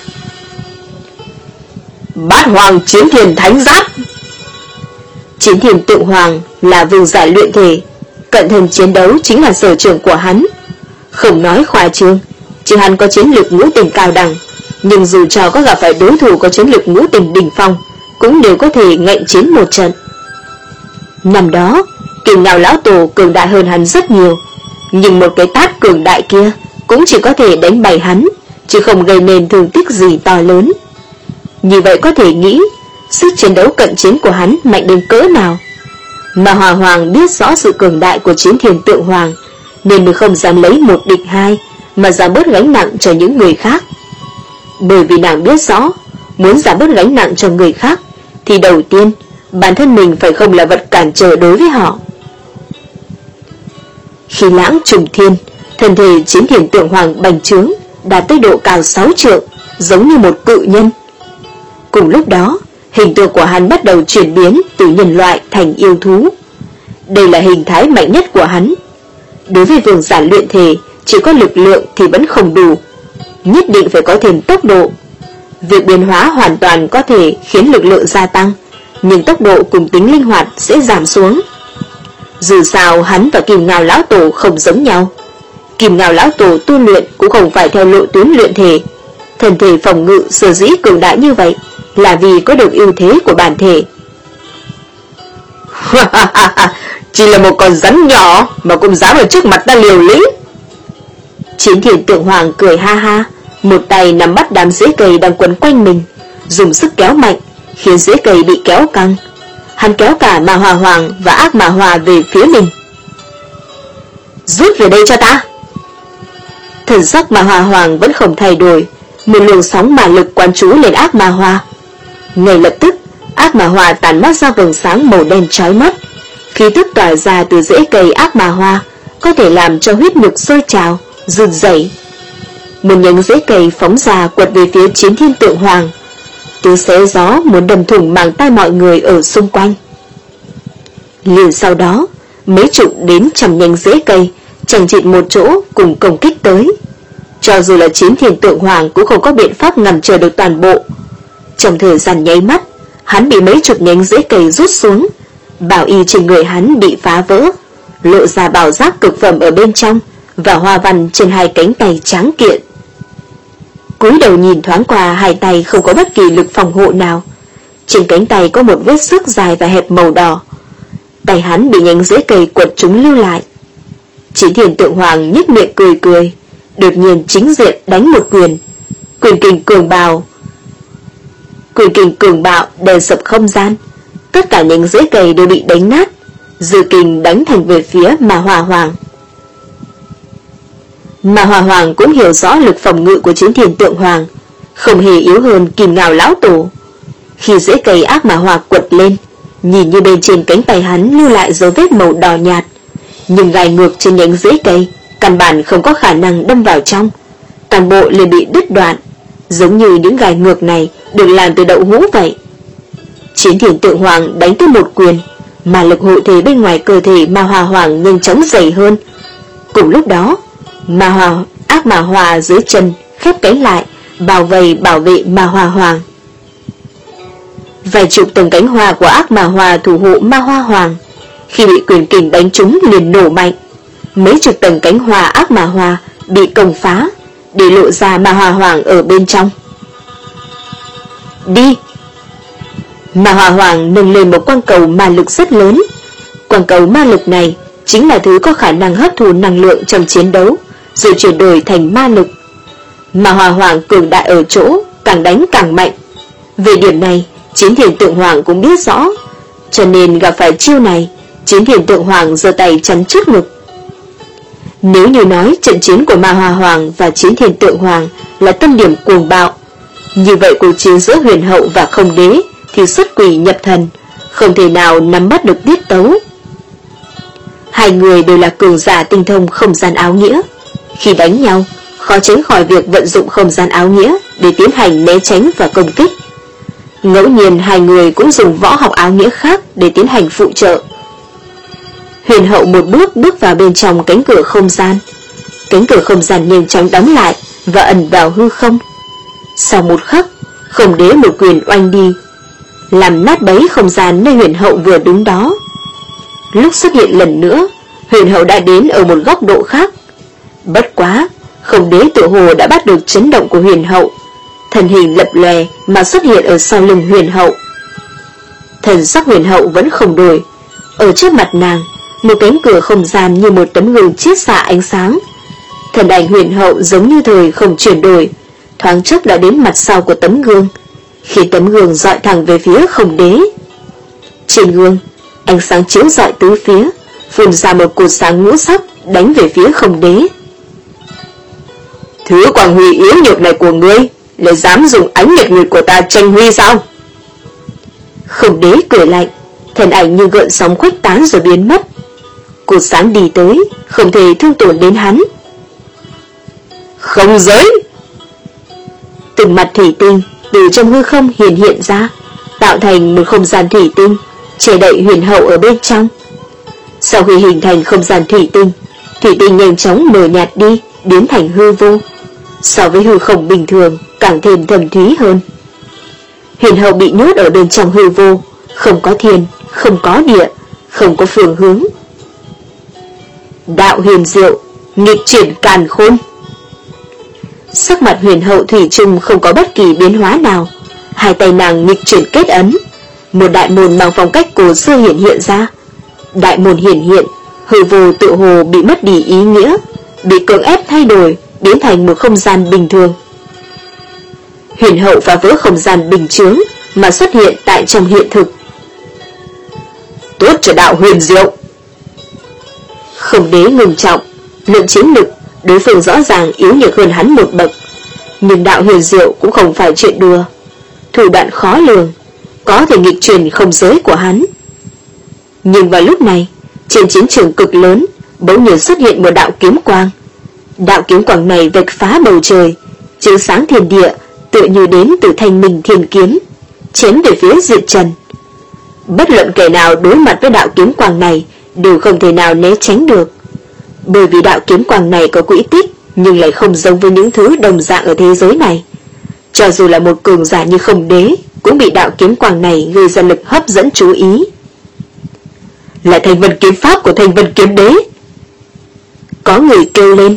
Bát Hoàng Chiến Thiền Thánh Giáp. Chiến Thiền Tượng Hoàng là vương giả luyện thể, cận thân chiến đấu chính là sở trường của hắn. Không nói khoa trương, chứ hắn có chiến lược ngũ tình cao đẳng, nhưng dù cho có gặp phải đối thủ có chiến lược ngũ tình đỉnh phong, cũng đều có thể ngạnh chiến một trận. Năm đó, Kim Ngao lão tổ cường đại hơn hắn rất nhiều, nhưng một cái tát cường đại kia cũng chỉ có thể đánh bại hắn, chứ không gây nên thương tích gì to lớn. Như vậy có thể nghĩ, sức chiến đấu cận chiến của hắn mạnh đến cỡ nào. Mà Hòa Hoàng biết rõ sự cường đại của Chiến Thiền Tượng Hoàng, nên mới không dám lấy một địch hai, mà giảm bớt gánh nặng cho những người khác. Bởi vì nàng biết rõ, muốn giảm bớt gánh nặng cho người khác, thì đầu tiên, bản thân mình phải không là vật cản trở đối với họ. Khi lãng trùng thiên, thân thể Chiến Thiền Tượng Hoàng bành trướng, đạt tới độ cao sáu trượng, giống như một cự nhân. Cùng lúc đó, hình tượng của hắn bắt đầu chuyển biến từ nhân loại thành yêu thú. Đây là hình thái mạnh nhất của hắn. Đối với vương giả luyện thể, chỉ có lực lượng thì vẫn không đủ, nhất định phải có thêm tốc độ. Việc biến hóa hoàn toàn có thể khiến lực lượng gia tăng, nhưng tốc độ cùng tính linh hoạt sẽ giảm xuống. Dù sao hắn và Kim Ngao lão tổ không giống nhau. Kim Ngao lão tổ tu luyện cũng không phải theo lộ tuyến luyện thể. Thân thể phòng ngự sở dĩ cường đại như vậy là vì có được ưu thế của bản thể. Chỉ là một con rắn nhỏ mà cũng dám ở trước mặt ta liều lĩnh. Chiến Thiền Tượng Hoàng cười ha ha, một tay nắm bắt đám rễ cây đang quấn quanh mình, dùng sức kéo mạnh, khiến rễ cây bị kéo căng. Hắn kéo cả Ma Hoa Hoàng và Ác Ma Hoa về phía mình. Rút về đây cho ta. Thần sắc Ma Hoa Hoàng vẫn không thay đổi, một luồng sóng ma lực quán trú lên ác ma hoa. Ngay lập tức, ác ma hoa tản mát ra vầng sáng màu đen chói mắt. Khí tức tỏa ra từ rễ cây ác ma hoa có thể làm cho huyết nhục sôi trào, run rẩy. Một nhánh rễ cây phóng ra quật về phía Chiến Thiên Tượng Hoàng. Tiếng xé gió muốn đâm thủng màng tai mọi người ở xung quanh. Liền sau đó, mấy chục đến trăm nhánh rễ cây chằng chịt một chỗ cùng công kích tới. Cho dù là Chiến Thiên Tượng Hoàng cũng không có biện pháp ngăn trở được toàn bộ. Trong thời gian nháy mắt, hắn bị mấy chục nhánh rễ cây rút xuống, bảo y trên người hắn bị phá vỡ, lộ ra bảo giáp cực phẩm ở bên trong và hoa văn trên hai cánh tay tráng kiện. Cúi đầu nhìn thoáng qua, hai tay không có bất kỳ lực phòng hộ nào. Trên cánh tay có một vết xước dài và hẹp màu đỏ. Tay hắn bị nhánh rễ cây quật trúng lưu lại. Chiến Thiên Tượng Hoàng nhếch miệng cười cười, đột nhiên chính diện đánh một quyền. Quyền kình cường bào, quyền kình cường bạo đè sập không gian. Tất cả nhánh rễ cây đều bị đánh nát. Dư kình đánh thành về phía Ma Hoa Hoàng. Ma Hoa Hoàng cũng hiểu rõ lực phòng ngự của Chiến Thiên Tượng Hoàng, không hề yếu hơn Kim Ngao lão tổ. Khi rễ cây ác ma hoa quật lên, nhìn như bên trên cánh tay hắn lưu lại dấu vết màu đỏ nhạt, nhưng gai ngược trên nhánh rễ cây căn bản không có khả năng đâm vào trong, toàn bộ liền bị đứt đoạn, giống như những gai ngược này được làm từ đậu hũ vậy. Chiến Thiên Tượng Hoàng đánh tới một quyền, mà lực hộ thể bên ngoài cơ thể Ma Hoa Hoàng nhanh chóng dày hơn. Cùng lúc đó, Ma Hoa ác ma hoa dưới chân khép cánh lại, bảo vệ bảo vệ Ma Hoa Hoàng. Vài chục tầng cánh hoa của ác ma hoa thủ hộ Ma Hoa Hoàng, khi bị quyền kình đánh trúng liền nổ mạnh. Mấy chục tầng cánh hoa ác ma hoa bị công phá, để lộ ra Ma Hoa Hoàng ở bên trong. Đi! Ma Hoa Hoàng nâng lên một quang cầu ma lực rất lớn. Quang cầu ma lực này chính là thứ có khả năng hấp thụ năng lượng trong chiến đấu, rồi chuyển đổi thành ma lực. Ma Hoa Hoàng cường đại ở chỗ càng đánh càng mạnh. Về điểm này, Chiến Thiên Tượng Hoàng cũng biết rõ, cho nên gặp phải chiêu này, Chiến Thiên Tượng Hoàng giơ tay chắn trước ngực. Nếu như nói trận chiến của Ma Hoa Hoàng và Chiến Thiên Tượng Hoàng là tâm điểm cuồng bạo, như vậy cuộc chiến giữa Huyền Hậu và Không Đế thì xuất quỷ nhập thần, không thể nào nắm bắt được tiết tấu. Hai người đều là cường giả tinh thông không gian áo nghĩa, khi đánh nhau khó tránh khỏi việc vận dụng không gian áo nghĩa để tiến hành né tránh và công kích. Ngẫu nhiên hai người cũng dùng võ học áo nghĩa khác để tiến hành phụ trợ. Huyền Hậu một bước bước vào bên trong cánh cửa không gian. Cánh cửa không gian nhanh chóng đóng lại và ẩn vào hư không. Sau một khắc, Không Đế một quyền oanh đi, làm nát bấy không gian nơi Huyền Hậu vừa đứng đó. Lúc xuất hiện lần nữa, Huyền Hậu đã đến ở một góc độ khác. Bất quá, Không Đế tự hồ đã bắt được chấn động của Huyền Hậu, thân hình lập lòe mà xuất hiện ở sau lưng Huyền Hậu. Thần sắc Huyền Hậu vẫn không đổi. Ở trước mặt nàng, một cánh cửa không gian như một tấm gương chiết xạ ánh sáng. Thần ảnh Huyền Hậu giống như thời không chuyển đổi, thoáng chốc đã đến mặt sau của tấm gương, khi tấm gương dọi thẳng về phía Không Đế. Trên gương, ánh sáng chiếu rọi tứ phía, phun ra một cột sáng ngũ sắc đánh về phía Không Đế. Thứ quang huy yếu nhược này của ngươi lại dám dùng ánh nhật nguyệt của ta tranh huy sao? Không Đế cười lạnh, thần ảnh như gợn sóng khuếch tán rồi biến mất. Cột sáng đi tới, không thể thương tổn đến hắn. Không giới! Từng mặt thủy tinh từ trong hư không hiện hiện ra, tạo thành một không gian thủy tinh, che đậy Huyền Hậu ở bên trong. Sau khi hình thành không gian thủy tinh, thủy tinh nhanh chóng mờ nhạt đi, biến thành hư vô. So với hư không bình thường, càng thêm thầm thúy hơn. Huyền Hậu bị nhốt ở bên trong hư vô, không có thiên, không có địa, không có phương hướng. Đạo huyền diệu, nghịch chuyển càn khôn. Sắc mặt Huyền Hậu thủy chung không có bất kỳ biến hóa nào, hai tay nàng nghịch chuyển kết ấn, một đại môn mang phong cách cổ xưa hiện hiện ra. Đại môn hiển hiện, hư vô tự hồ bị mất đi ý nghĩa, bị cưỡng ép thay đổi, biến thành một không gian bình thường. Huyền Hậu phá vỡ không gian bình chướng mà xuất hiện tại trong hiện thực. Tốt cho đạo huyền diệu! Không Đế ngừng trọng, Luận chiến lực, đối phương rõ ràng yếu nhược hơn hắn một bậc, nhưng đạo huyền diệu cũng không phải chuyện đùa, thủ đoạn khó lường, có thể nghịch chuyển không giới của hắn. Nhưng vào lúc này, trên chiến trường cực lớn, bỗng nhiên xuất hiện một đạo kiếm quang. Đạo kiếm quang này vạch phá bầu trời, chiếu sáng thiên địa, tựa như đến từ Thanh Minh Thiên Kiếm, chém về phía Diệp Trần. Bất luận kẻ nào đối mặt với đạo kiếm quang này đều không thể nào né tránh được, bởi vì đạo kiếm quang này có quỹ tích nhưng lại không giống với những thứ đồng dạng ở thế giới này. Cho dù là một cường giả như Không Đế cũng bị đạo kiếm quang này gây ra lực hấp dẫn chú ý. Là Thanh Vân kiếm pháp của Thanh Vân Kiếm Đế. Có người kêu lên.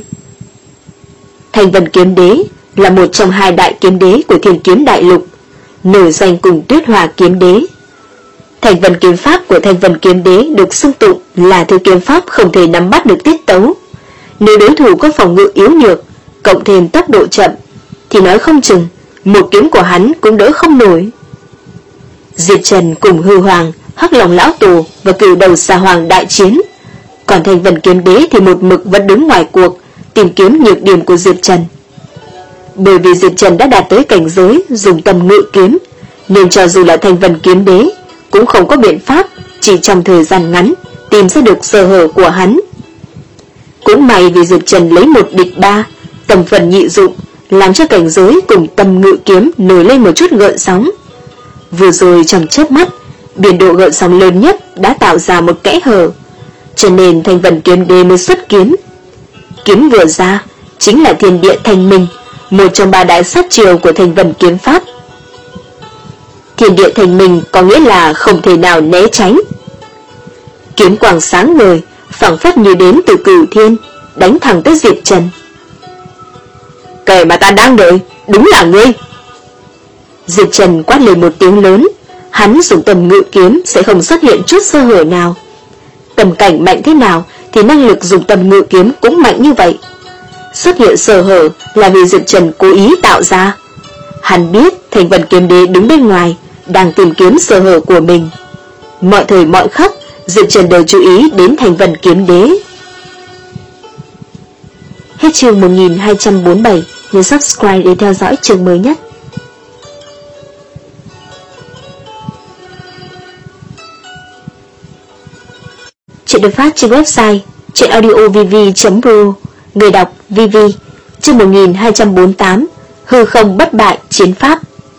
Thanh Vân Kiếm Đế là một trong hai đại kiếm đế của Thiên Kiếm Đại Lục, nổi danh cùng Tuyết Hòa Kiếm Đế. Thanh Vân kiếm pháp của Thanh Vân Kiếm Đế được xưng tụng là thứ kiếm pháp không thể nắm bắt được tiết tấu. Nếu đối thủ có phòng ngự yếu nhược, cộng thêm tốc độ chậm, thì nói không chừng một kiếm của hắn cũng đỡ không nổi. Diệp Trần cùng Hư Hoàng, Hắc Long lão tổ và Cửu Đầu Xà Hoàng đại chiến, còn Thanh Vân Kiếm Đế thì một mực vẫn đứng ngoài cuộc, tìm kiếm nhược điểm của Diệp Trần. Bởi vì Diệp Trần đã đạt tới cảnh giới dùng tầm ngự kiếm, nên cho dù là Thanh Vân Kiếm Đế cũng không có biện pháp chỉ trong thời gian ngắn tìm ra được sơ hở của hắn. Cũng may vì Diệp Trần lấy một địch ba, tầm phần nhị dụng, làm cho cảnh giới cùng tầm ngự kiếm nổi lên một chút gợn sóng. Vừa rồi trong chớp mắt, biên độ gợn sóng lớn nhất đã tạo ra một kẽ hở, cho nên Thanh Vân Kiếm Đế mới xuất kiếm. Kiếm vừa ra chính là Thiên Địa Thanh Minh, một trong ba đại sát chiêu của Thanh Vân kiếm pháp. Thiên Địa Thanh Minh có nghĩa là không thể nào né tránh. Kiếm quang sáng ngời, phảng phất như đến từ cửu thiên, đánh thẳng tới Diệp Trần. Kẻ mà ta đang đợi đúng là ngươi. Diệp Trần quát lên một tiếng lớn, hắn dùng tầm ngự kiếm sẽ không xuất hiện chút sơ hở nào. Tầm cảnh mạnh thế nào thì năng lực dùng tầm ngự kiếm cũng mạnh như vậy. Xuất hiện sơ hở là vì Diệp Trần cố ý tạo ra. Hắn biết Thanh Vân Kiếm Đế đứng bên ngoài đang tìm kiếm sơ hở của mình. Mọi thời mọi khắc Diệp Trần đều chú ý đến Thanh Vân Kiếm Đế. Hết chương một nghìn hai trăm bốn mươi bảy. Nhớ subscribe để theo dõi chương mới nhất. Chuyện được phát trên website truyện audio v v chấm r o. Người đọc vê vê. Chương một nghìn hai trăm bốn mươi tám. Hư không bất bại chiến pháp.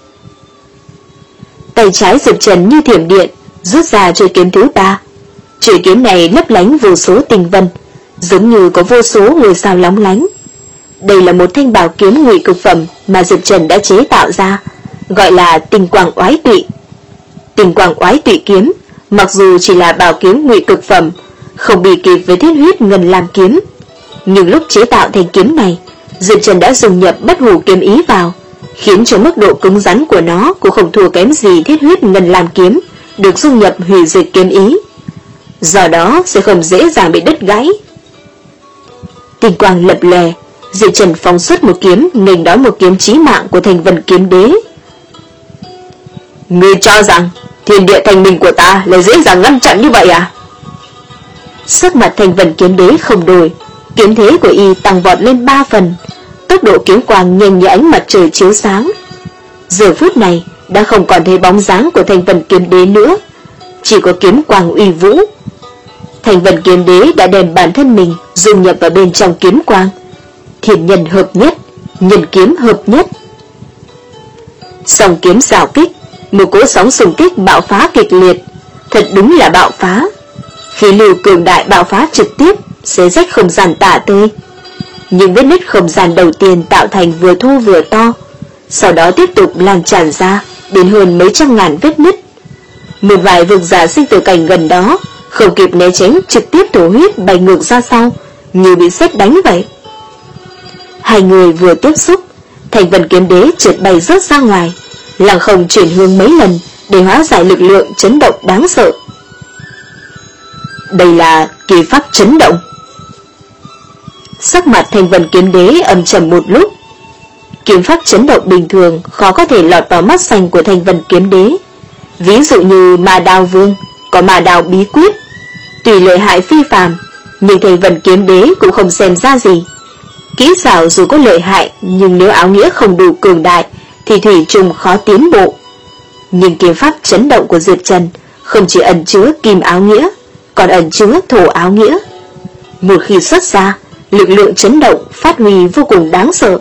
Tay trái Diệp Trần như thiểm điện rút ra chuôi kiếm thứ ba. Chuôi kiếm này lấp lánh vô số tinh vân, giống như có vô số ngôi sao lóng lánh. Đây là một thanh bảo kiếm ngụy cực phẩm mà Diệp Trần đã chế tạo ra, gọi là Tinh Quang Oái Tụy. Tinh Quang Oái Tụy kiếm, mặc dù chỉ là bảo kiếm ngụy cực phẩm, không bị kịp với Thiết Huyết Ngân Lam kiếm, nhưng lúc chế tạo thành kiếm này, Diệp Trần đã dùng nhập bất hủ kiếm ý vào, khiến cho mức độ cứng rắn của nó cũng không thua kém gì Thiết Huyết Ngân Lam kiếm được dung nhập hủy diệt kiếm ý, do đó sẽ không dễ dàng bị đứt gãy. Tinh quang lập lè, Diệp Trần phóng xuất một kiếm nghênh đón một kiếm chí mạng của Thanh Vân Kiếm Đế. Ngươi cho rằng Thiên Địa Thanh Minh của ta là dễ dàng ngăn chặn như vậy à? Sắc mặt Thanh Vân Kiếm Đế không đổi, kiếm thế của y tăng vọt lên ba phần, tốc độ kiếm quang nhanh như ánh mặt trời chiếu sáng. Giờ phút này đã không còn thấy bóng dáng của Thanh Vân Kiếm Đế nữa, chỉ có kiếm quang uy vũ. Thanh Vân Kiếm Đế đã đem bản thân mình dung nhập vào bên trong kiếm quang, thiên nhân hợp nhất, nhân kiếm hợp nhất. Song kiếm xảo kích, một cỗ sóng xung kích bạo phá kịch liệt, thật đúng là bạo phá. Khí lưu cường đại bạo phá trực tiếp xé rách không gian tả tơi. Nhưng vết nứt không gian đầu tiên tạo thành vừa thô vừa to, sau đó tiếp tục lan tràn ra đến hơn mấy trăm ngàn vết nứt. Một vài vực giả sinh tử cảnh gần đó không kịp né tránh, trực tiếp thổ huyết bay ngược ra sau, như bị sét đánh vậy. Hai người vừa tiếp xúc, Thanh Vân Kiếm Đế trượt bay rớt ra ngoài, lăng không chuyển hướng mấy lần để hóa giải lực lượng chấn động đáng sợ. Đây là kỳ pháp chấn động. Sắc mặt Thanh Vân Kiếm Đế âm trầm một lúc. Kiếm pháp chấn động bình thường khó có thể lọt vào mắt xanh của Thanh Vân Kiếm Đế. Ví dụ như Ma Đao Vương có Ma Đao bí quyết, tùy lợi hại phi phàm, Nhưng Thanh Vân Kiếm Đế cũng không xem ra gì. Kỹ xảo dù có lợi hại, nhưng nếu áo nghĩa không đủ cường đại thì thủy chung khó tiến bộ. Nhưng kiếm pháp chấn động của Diệp Trần không chỉ ẩn chứa kim áo nghĩa, còn ẩn chứa thổ áo nghĩa. Một khi xuất ra, lực lượng chấn động phát huy vô cùng đáng sợ.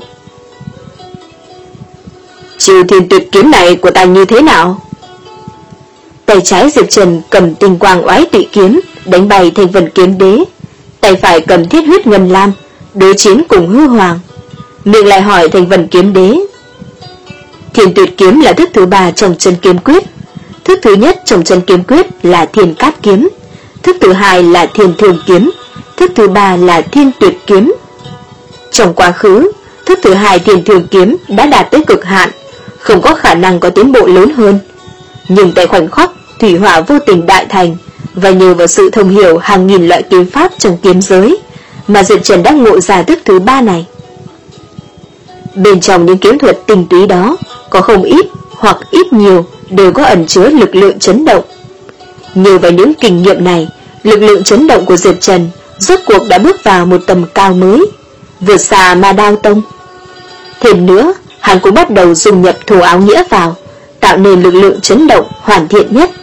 Chiêu Thiên Tuyệt Kiếm này của ta như thế nào? Tay trái Diệp Trần cầm tinh quang oái tụy kiếm đánh bay Thanh Vân Kiếm Đế, tay phải cầm thiết huyết ngân lam đối chiến cùng Hư Hoàng. Miệng lại hỏi Thanh Vân Kiếm Đế. Thiên Tuyệt Kiếm là thức thứ ba trong Chân Kiếm Quyết. Thức thứ nhất trong Chân Kiếm Quyết là Thiên Cát Kiếm, thức thứ hai là Thiên Thường Kiếm, thức thứ ba là Thiên Tuyệt Kiếm. Trong quá khứ, thức thứ hai Thiên Thường Kiếm đã đạt tới cực hạn, không có khả năng có tiến bộ lớn hơn. Nhưng tại khoảnh khắc thủy hỏa vô tình đại thành, và nhờ vào sự thông hiểu hàng nghìn loại kiếm pháp trong kiếm giới, mà Diệp Trần đã ngộ ra thức thứ ba này. Bên trong những kiếm thuật tinh túy đó, có không ít hoặc ít nhiều đều có ẩn chứa lực lượng chấn động. Nhờ vào những kinh nghiệm này, lực lượng chấn động của Diệp Trần rốt cuộc đã bước vào một tầm cao mới, vượt xa Ma Đao Tông. Thêm nữa, hắn cũng bắt đầu dung nhập thổ áo nghĩa vào, tạo nên lực lượng chấn động hoàn thiện nhất.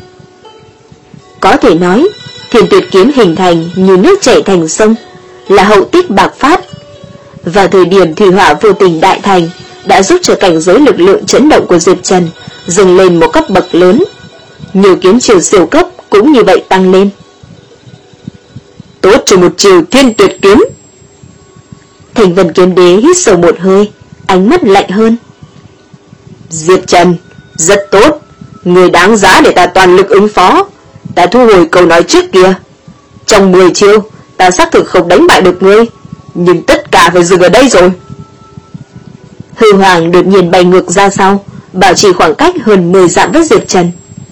Có thể nói, Thiên Tuyệt Kiếm hình thành như nước chảy thành sông, là hậu tích bạc phát. Vào thời điểm thủy hỏa vô tình đại thành, đã giúp cho cảnh giới lực lượng chấn động của Diệp Trần dâng lên một cấp bậc lớn. Nhiều kiếm chiều siêu cấp cũng như vậy tăng lên. Tốt cho một chiều Thiên Tuyệt Kiếm. Thanh Vân Kiếm Đế hít sâu một hơi, ánh mắt lạnh hơn. Diệp Trần, rất tốt, người đáng giá để ta toàn lực ứng phó. Ta thu hồi câu nói trước kia. Trong mười chiêu, ta xác thực không đánh bại được ngươi, nhưng tất cả phải dừng ở đây rồi. Hư Hoàng đột nhiên bay ngược ra sau, bảo trì khoảng cách hơn mười dặm với Diệp Trần.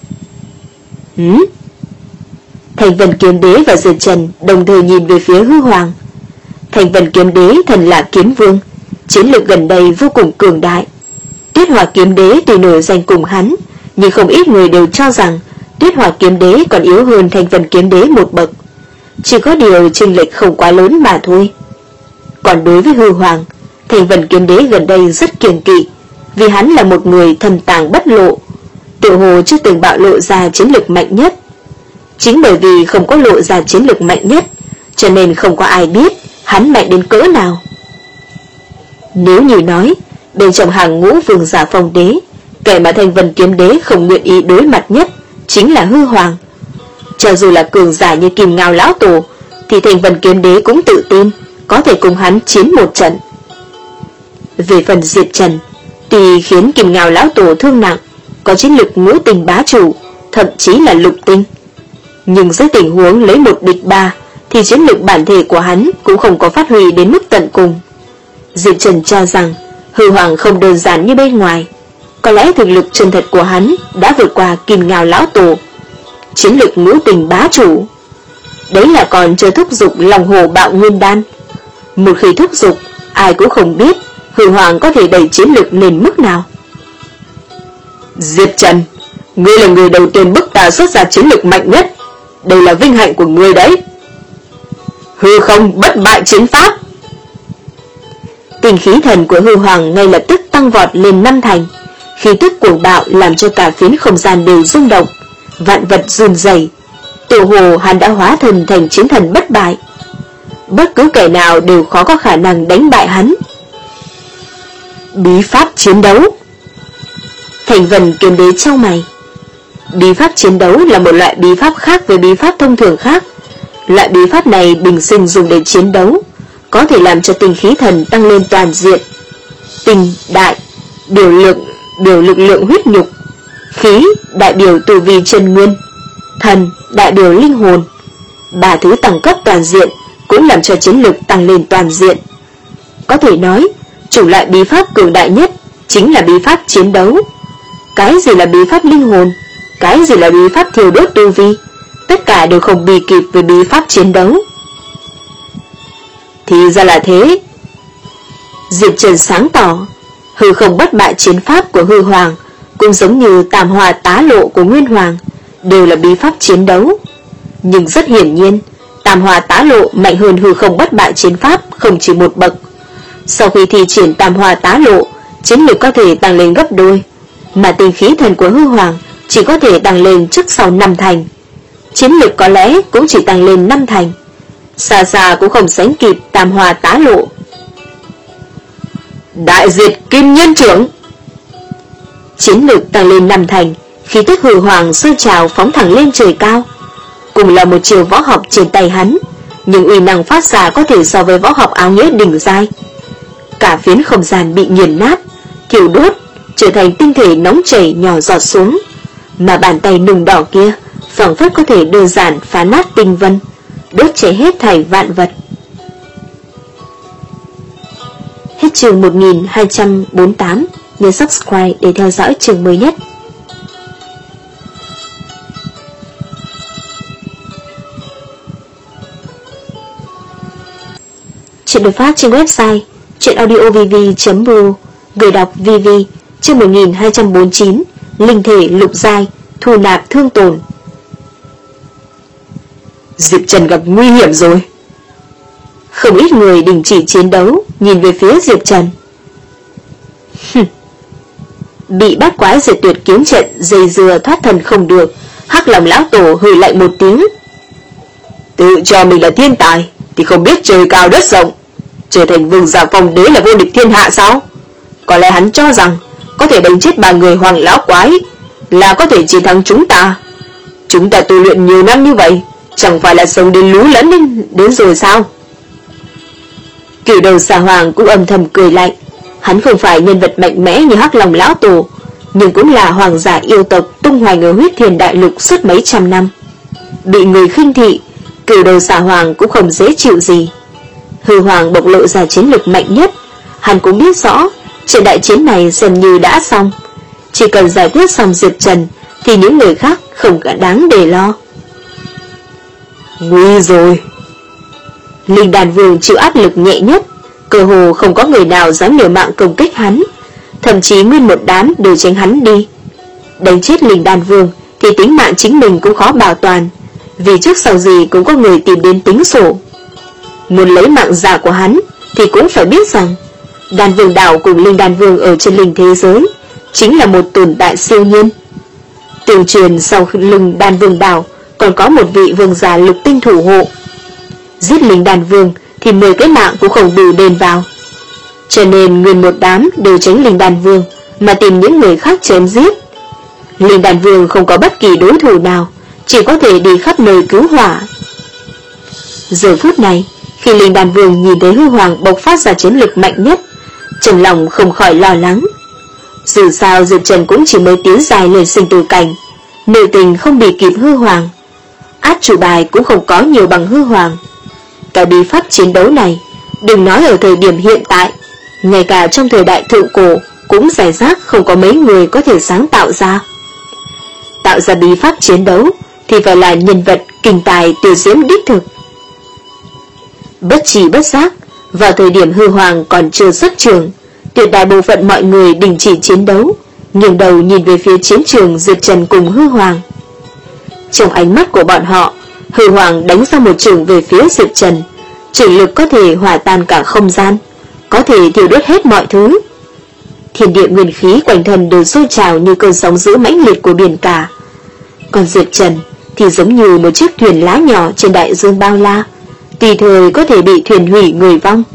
Hứ? Thanh Vân Kiếm Đế và Diệp Trần đồng thời nhìn về phía Hư Hoàng. Thanh Vân Kiếm Đế thần là kiếm vương, chiến lược gần đây vô cùng cường đại. Tuyết Hỏa Kiếm Đế tuy nổi danh cùng hắn, nhưng không ít người đều cho rằng Tuyết Hỏa Kiếm Đế còn yếu hơn Thanh Vân Kiếm Đế một bậc. Chỉ có điều chênh lệch không quá lớn mà thôi. Còn đối với Hư Hoàng, Thanh Vân Kiếm Đế gần đây rất kiêng kỵ, vì hắn là một người thầm tàng bất lộ, tự hồ chưa từng bạo lộ ra chiến lược mạnh nhất. Chính bởi vì không có lộ ra chiến lược mạnh nhất, cho nên không có ai biết hắn mạnh đến cỡ nào. Nếu như nói, bên trong hàng ngũ vương giả Phong Đế, kẻ mà Thanh Vân Kiếm Đế không nguyện ý đối mặt nhất chính là Hư Hoàng. Cho dù là cường giả như Kim Ngao Lão Tổ, thì Thanh Vân Kiếm Đế cũng tự tin có thể cùng hắn chiến một trận. Về phần Diệp Trần, tuy khiến Kim Ngao Lão Tổ thương nặng, có chiến lực ngũ tinh bá chủ, thậm chí là lục tinh, nhưng dưới tình huống lấy một địch ba, thì chiến lực bản thể của hắn cũng không có phát huy đến mức tận cùng. Diệp Trần cho rằng Hư Hoàng không đơn giản như bên ngoài, có lẽ thực lực chân thật của hắn đã vượt qua Kim Ngao Lão Tổ, chiến lực ngũ tinh bá chủ. Đấy là còn chưa thúc dục Long Hồ Bạo Nguyên Đan. Một khi thúc dục, ai cũng không biết Hư Hoàng có thể đẩy chiến lực lên mức nào. Diệp Trần, ngươi là người đầu tiên bức ta xuất ra chiến lực mạnh nhất, đây là vinh hạnh của ngươi đấy. Hư không bất bại chiến pháp. Tinh khí thần của Hư Hoàng ngay lập tức tăng vọt lên năm thành, khí tức cuồng bạo làm cho cả phiến không gian đều rung động, vạn vật run rẩy. Tự hồ hắn đã hóa thần thành chiến thần bất bại, bất cứ kẻ nào đều khó có khả năng đánh bại hắn. Bí pháp chiến đấu. Thanh Vân Kiếm Đế trong mày. Bí pháp chiến đấu là một loại bí pháp khác với bí pháp thông thường khác. Loại bí pháp này bình sinh dùng để chiến đấu, có thể làm cho tinh khí thần tăng lên toàn diện. Tinh đại biểu lượng biểu lực lượng huyết nhục, khí đại biểu tu vi chân nguyên, thần đại biểu linh hồn. Ba thứ tăng cấp toàn diện cũng làm cho chiến lực tăng lên toàn diện. Có thể nói, chủ loại bí pháp cường đại nhất chính là bí pháp chiến đấu. Cái gì là bí pháp linh hồn, cái gì là bí pháp thiêu đốt tu vi, tất cả đều không bì kịp với bí pháp chiến đấu. Thì ra là thế. Diệp Trần sáng tỏ, hư không bất bại chiến pháp của Hư Hoàng cũng giống như tam hòa tá lộ của Nguyên Hoàng, đều là bí pháp chiến đấu. Nhưng rất hiển nhiên, tam Tam Hoa Tá Lộ mạnh hơn hư không bất bại chiến pháp không chỉ một bậc. Sau khi thi triển Tam Hoa Tá Lộ, chiến lực có thể tăng lên gấp đôi, mà tinh khí thần của hư hoàng chỉ có thể tăng lên trước sau năm thành. Chiến lực có lẽ cũng chỉ tăng lên năm thành, xa xa cũng không sánh kịp Tam Hoa Tá Lộ. Đại diệt Kim Nhân Trưởng. Chiến lực tăng lên năm thành, khí tức hư hoàng sôi trào phóng thẳng lên trời cao. Cùng là một chiều võ học trên tay hắn, nhưng uy năng phát ra có thể so với võ học áo nghĩa đỉnh giai. Cả phiến không gian bị nghiền nát, thiêu đốt, trở thành tinh thể nóng chảy nhỏ giọt xuống, mà bàn tay nung đỏ kia phảng phất có thể đơn giản phá nát tinh vân, đốt cháy hết thảy vạn vật. Hết chương một nghìn hai trăm bốn mươi tám, nhớ subscribe để theo dõi chương mới nhất. Chuyện được phát trên website chuyenaudiovv chấm ru, người đọc vê vê, chương một nghìn hai trăm bốn mươi chín, linh thể lục giai, thu nạp thương tổn. Diệp Trần gặp nguy hiểm rồi. Không ít người đình chỉ chiến đấu, nhìn về phía Diệp Trần. Bị bát quái diệt tuyệt kiếm trận dây dưa thoát thần không được, Hắc Lòng lão tổ hừ lạnh một tiếng. Tự cho mình là thiên tài thì không biết trời cao đất rộng, trở thành vương giả phong đế là vô địch thiên hạ sao? Có lẽ hắn cho rằng có thể đánh chết ba người hoàng lão quái là có thể chiến thắng chúng ta. Chúng ta tu luyện nhiều năm như vậy, chẳng phải là sống đến lú lẫn đến, đến rồi sao? Cửu đầu xà hoàng cũng âm thầm cười lạnh. Hắn không phải nhân vật mạnh mẽ như Hắc Lòng lão tổ, nhưng cũng là hoàng giả yêu tộc tung hoành ở huyết thiền đại lục suốt mấy trăm năm. Bị người khinh thị, cửu đầu xà hoàng cũng không dễ chịu gì. Hư hoàng bộc lộ ra chiến lực mạnh nhất, hắn cũng biết rõ trận đại chiến này dần như đã xong. Chỉ cần giải quyết xong Diệp Trần thì những người khác không cả đáng để lo. Nguy rồi. Linh Đàn Vương chịu áp lực nhẹ nhất, cơ hồ không có người nào dám liều mạng công kích hắn, thậm chí nguyên một đám đều tránh hắn đi. Đánh chết Linh Đàn Vương thì tính mạng chính mình cũng khó bảo toàn, vì trước sau gì cũng có người tìm đến tính sổ. Muốn lấy mạng giả của hắn thì cũng phải biết rằng Đan Vương Đảo cùng Linh Đan Vương ở trên linh thế giới chính là một tồn tại siêu nhiên. Tương truyền sau lưng Đan Vương Đảo còn có một vị vương giả lục tinh thủ hộ. Giết Linh Đan Vương thì mười cái mạng cũng không đủ đền vào. Cho nên nguyên một đám đều tránh Linh Đan Vương mà tìm những người khác chém giết. Linh Đan Vương không có bất kỳ đối thủ nào, chỉ có thể đi khắp nơi cứu hỏa. Giờ phút này, khi Linh Đan Vương nhìn thấy hư hoàng bộc phát ra chiến lực mạnh nhất, trong lòng không khỏi lo lắng. Dù sao Diệp Trần cũng chỉ mới tiến dài lên sinh tử cảnh, nội tình không bị kịp hư hoàng, át chủ bài cũng không có nhiều bằng hư hoàng. Cái bí pháp chiến đấu này, đừng nói ở thời điểm hiện tại, ngay cả trong thời đại thượng cổ cũng rải rác không có mấy người có thể sáng tạo ra. Tạo ra bí pháp chiến đấu thì phải là nhân vật kinh tài tiêu diễm đích thực. Bất chỉ bất giác, vào thời điểm hư hoàng còn chưa xuất trường, tuyệt đại bộ phận mọi người đình chỉ chiến đấu, nghiêng đầu nhìn về phía chiến trường Diệp Trần cùng hư hoàng. Trong ánh mắt của bọn họ, hư hoàng đánh ra một trường về phía Diệp Trần, trường lực có thể hòa tan cả không gian, có thể thiêu đốt hết mọi thứ. Thiên địa nguyên khí quanh thân đều sôi trào như cơn sóng dữ mãnh liệt của biển cả. Còn Diệp Trần thì giống như một chiếc thuyền lá nhỏ trên đại dương bao la, tùy thời có thể bị thuyền hủy người vong.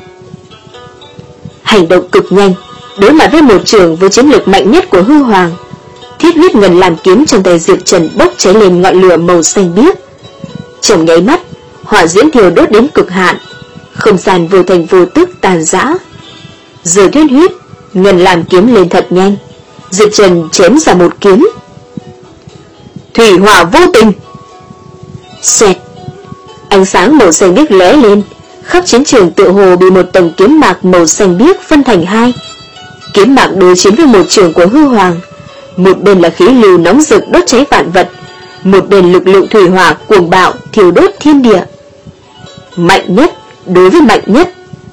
Hành động cực nhanh, đối mặt với một trường với chiến lược mạnh nhất của hư hoàng, thiết huyết ngân làm kiếm trong tay Diệp Trần bốc cháy lên ngọn lửa màu xanh biếc. Trong nháy mắt, hỏa diễm thiêu đốt đến cực hạn, không gian vô thành vô tức tàn rã. Giờ thiết huyết ngân làm kiếm lên thật nhanh, Diệp Trần chém ra một kiếm. Thủy hỏa vô tình. Xoẹt, ánh sáng màu xanh biếc lóe lên, khắp chiến trường tựa hồ bị một tầng kiếm mạc màu xanh biếc phân thành hai. Kiếm mạc đối chiến với một trường của hư hoàng, một bên là khí lưu nóng rực đốt cháy vạn vật, một bên lực lượng thủy hỏa cuồng bạo thiêu đốt thiên địa. Mạnh nhất đối với mạnh nhất.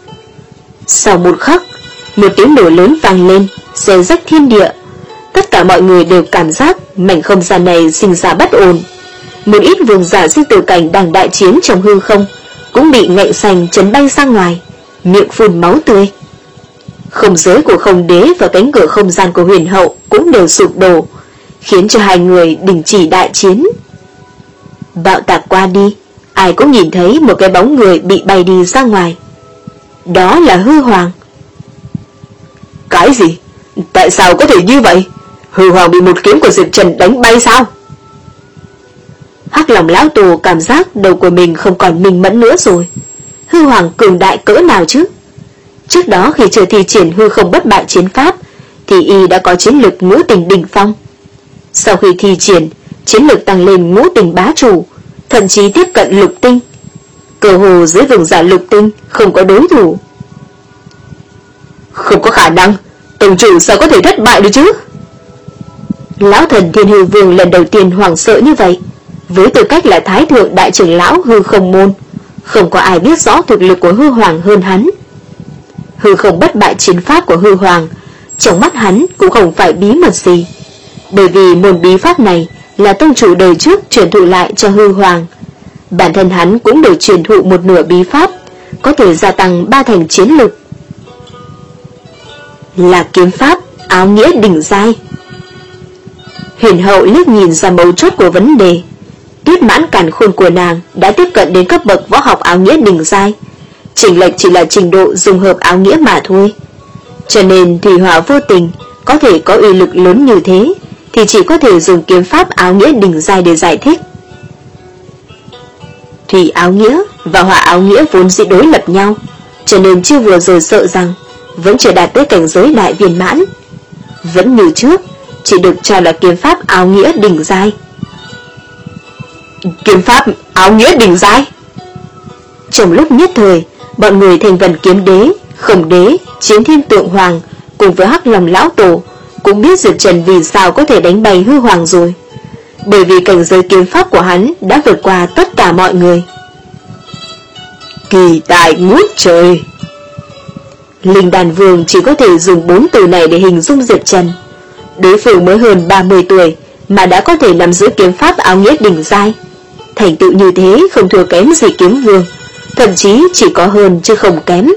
Sau một khắc, một tiếng nổ lớn vang lên, xé rách thiên địa. Tất cả mọi người đều cảm giác mảnh không gian này sinh ra bất ổn. một ít vương giả sinh tử cảnh đang đại chiến trong hư không cũng bị ngạnh sành chấn bay ra ngoài, miệng phun máu tươi. Không giới của không đế và cánh cửa không gian của huyền hậu cũng đều sụp đổ, khiến cho hai người đình chỉ đại chiến. Bạo tạc qua đi, ai cũng nhìn thấy một cái bóng người bị bay đi ra ngoài. Đó là Hư Hoàng. Cái gì? Tại sao có thể như vậy? Hư Hoàng bị một kiếm của Diệp Trần đánh bay sao? Hắc Lòng lão tù cảm giác đầu của mình không còn minh mẫn nữa rồi. Hư Hoàng cường đại cỡ nào chứ? Trước đó khi chưa thi triển hư không bất bại chiến pháp thì y đã có chiến lực ngũ tình đỉnh phong. Sau khi thi triển, chiến lực tăng lên ngũ tình bá chủ, thậm chí tiếp cận lục tinh. Cơ hồ dưới vùng giả lục tinh không có đối thủ. Không có khả năng, tổng chủ sao có thể thất bại được chứ? Lão thần Thiên Hư Vương lần đầu tiên hoảng sợ như vậy. Với tư cách là thái thượng đại trưởng lão hư không môn, không có ai biết rõ thực lực của Hư Hoàng hơn hắn. Hư không bất bại chiến pháp của Hư Hoàng, trong mắt hắn cũng không phải bí mật gì, bởi vì môn bí pháp này là tông chủ đời trước truyền thụ lại cho Hư Hoàng. Bản thân hắn cũng được truyền thụ một nửa bí pháp, có thể gia tăng ba thành chiến lực. Là kiếm pháp áo nghĩa đỉnh giai. Huyền hậu liếc nhìn ra mấu chốt của vấn đề. Tuyết Mãn Càn Khôn của nàng đã tiếp cận đến cấp bậc võ học áo nghĩa đỉnh giai, chỉnh lệch chỉ là trình độ dung hợp áo nghĩa mà thôi. Cho nên Thủy Hỏa vô tình có thể có uy lực lớn như thế thì chỉ có thể dùng kiếm pháp áo nghĩa đỉnh giai để giải thích. Thủy áo nghĩa và hỏa áo nghĩa vốn dĩ đối lập nhau, cho nên chưa vừa rồi sợ rằng vẫn chưa đạt tới cảnh giới đại viên mãn, vẫn như trước chỉ được cho là kiếm pháp áo nghĩa đỉnh giai. Kiếm pháp áo nghĩa đỉnh giai. Trong lúc nhất thời, bọn người thành Vân Kiếm Đế, Không Đế, Chiến Thiên Tượng Hoàng cùng với Hắc Lòng lão tổ cũng biết Diệp Trần vì sao có thể đánh bay Hư Hoàng rồi, bởi vì cảnh giới kiếm pháp của hắn đã vượt qua tất cả mọi người. Kỳ tài ngút trời. Linh Đàn Vương chỉ có thể dùng bốn từ này để hình dung Diệp Trần. Đối phương mới hơn ba mươi tuổi mà đã có thể nắm giữ kiếm pháp áo nghĩa đỉnh giai, thành tựu như thế không thua kém gì Kiếm Vương, thậm chí chỉ có hơn chứ không kém.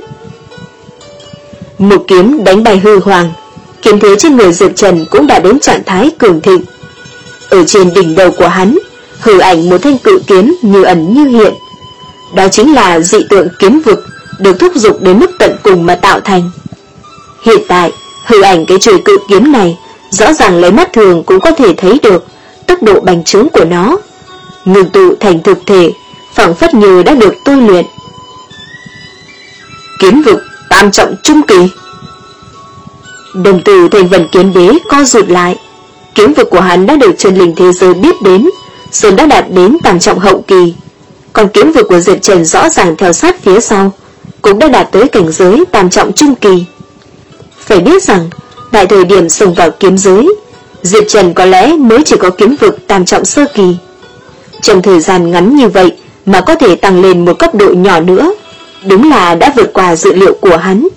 Một kiếm đánh bay Hư Hoàng, kiếm thế trên người Diệp Trần cũng đã đến trạng thái cường thịnh. Ở trên đỉnh đầu của hắn, hư ảnh một thanh cự kiếm như ẩn như hiện. Đó chính là dị tượng kiếm vực được thúc giục đến mức tận cùng mà tạo thành. Hiện tại, hư ảnh cái chuôi cự kiếm này rõ ràng lấy mắt thường cũng có thể thấy được tốc độ bành trướng của nó, ngưng tụ thành thực thể, phảng phất như đã được tôi luyện. Kiếm vực tam trọng trung kỳ. Đồng tử thành Vân Kiếm Đế co rụt lại. Kiếm vực của hắn đã được chân linh thế giới biết đến, sớm đã đạt đến tam trọng hậu kỳ. Còn kiếm vực của Diệp Trần rõ ràng theo sát phía sau, cũng đã đạt tới cảnh giới tam trọng trung kỳ. Phải biết rằng, tại thời điểm xông vào kiếm giới, Diệp Trần có lẽ mới chỉ có kiếm vực tam trọng sơ kỳ. Trong thời gian ngắn như vậy mà có thể tăng lên một cấp độ nhỏ nữa, đúng là đã vượt qua dự liệu của hắn.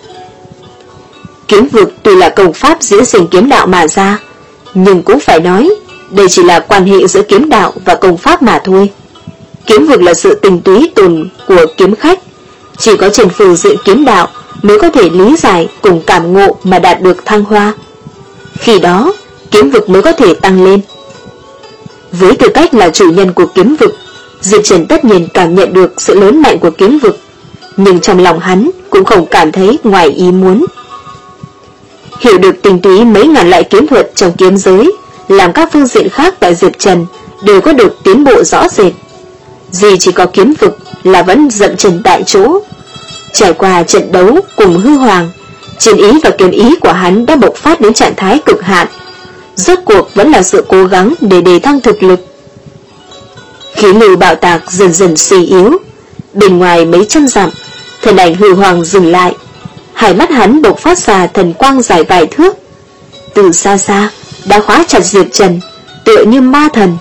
Kiếm vực tuy là công pháp diễn sinh kiếm đạo mà ra, nhưng cũng phải nói, đây chỉ là quan hệ giữa kiếm đạo và công pháp mà thôi. Kiếm vực là sự tinh túy tồn của kiếm khách, chỉ có trên phương diện kiếm đạo mới có thể lý giải cùng cảm ngộ mà đạt được thăng hoa. Khi đó, kiếm vực mới có thể tăng lên. Với tư cách là chủ nhân của kiếm vực, Diệp Trần tất nhiên cảm nhận được sự lớn mạnh của kiếm vực, nhưng trong lòng hắn cũng không cảm thấy ngoài ý muốn. Hiểu được tinh túy mấy ngàn loại kiếm thuật trong kiếm giới, làm các phương diện khác tại Diệp Trần đều có được tiến bộ rõ rệt. Duy chỉ có kiếm vực là vẫn dậm chân tại chỗ. Trải qua trận đấu cùng Hư Hoàng, chiến ý và kiếm ý của hắn đã bộc phát đến trạng thái cực hạn. Rốt cuộc vẫn là sự cố gắng để đề thăng thực lực. Khí lưu bạo tạc dần dần suy yếu. Bên ngoài mấy trăm dặm, thân ảnh Hư Hoàng dừng lại. Hai mắt hắn bộc phát ra thần quang dài vài thước. Từ xa xa đã khóa chặt Diệp Trần, tựa như ma thần.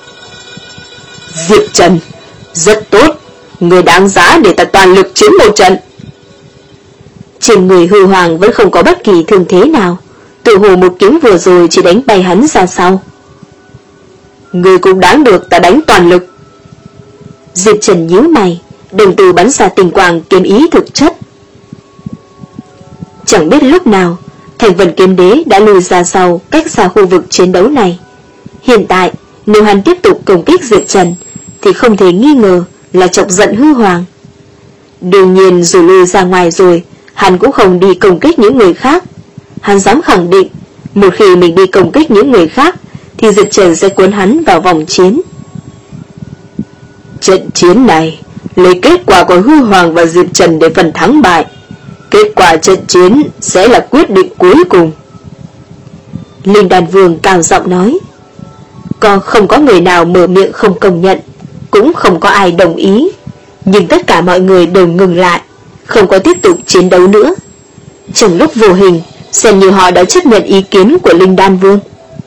Diệp Trần, rất tốt, người đáng giá để ta toàn lực chiến một trận. Trên người Hư Hoàng vẫn không có bất kỳ thương thế nào, tự hồ một kiếm vừa rồi chỉ đánh bay hắn ra sau. Ngươi cũng đáng được ta đánh toàn lực. Diệp Trần nhíu mày, đồng tử bắn ra tình quang kiếm ý thực chất. Chẳng biết lúc nào, Thành Vân Kiếm Đế đã lùi ra sau, cách xa khu vực chiến đấu này. Hiện tại, nếu hắn tiếp tục công kích Diệp Trần, thì không thể nghi ngờ là chọc giận Hư Hoàng. Đương nhiên dù lùi ra ngoài rồi, hắn cũng không đi công kích những người khác. Hắn dám khẳng định, một khi mình đi công kích những người khác, thì Diệp Trần sẽ cuốn hắn vào vòng chiến. Trận chiến này lấy kết quả của Hư Hoàng và Diệp Trần để phần thắng bại. Kết quả trận chiến sẽ là quyết định cuối cùng. Linh Đan Vương cao giọng nói. Còn không có người nào mở miệng không công nhận, cũng không có ai đồng ý, nhưng tất cả mọi người đều ngừng lại, không có tiếp tục chiến đấu nữa. Trong lúc vô hình, xem như họ đã chấp nhận ý kiến của Linh Đan Vương.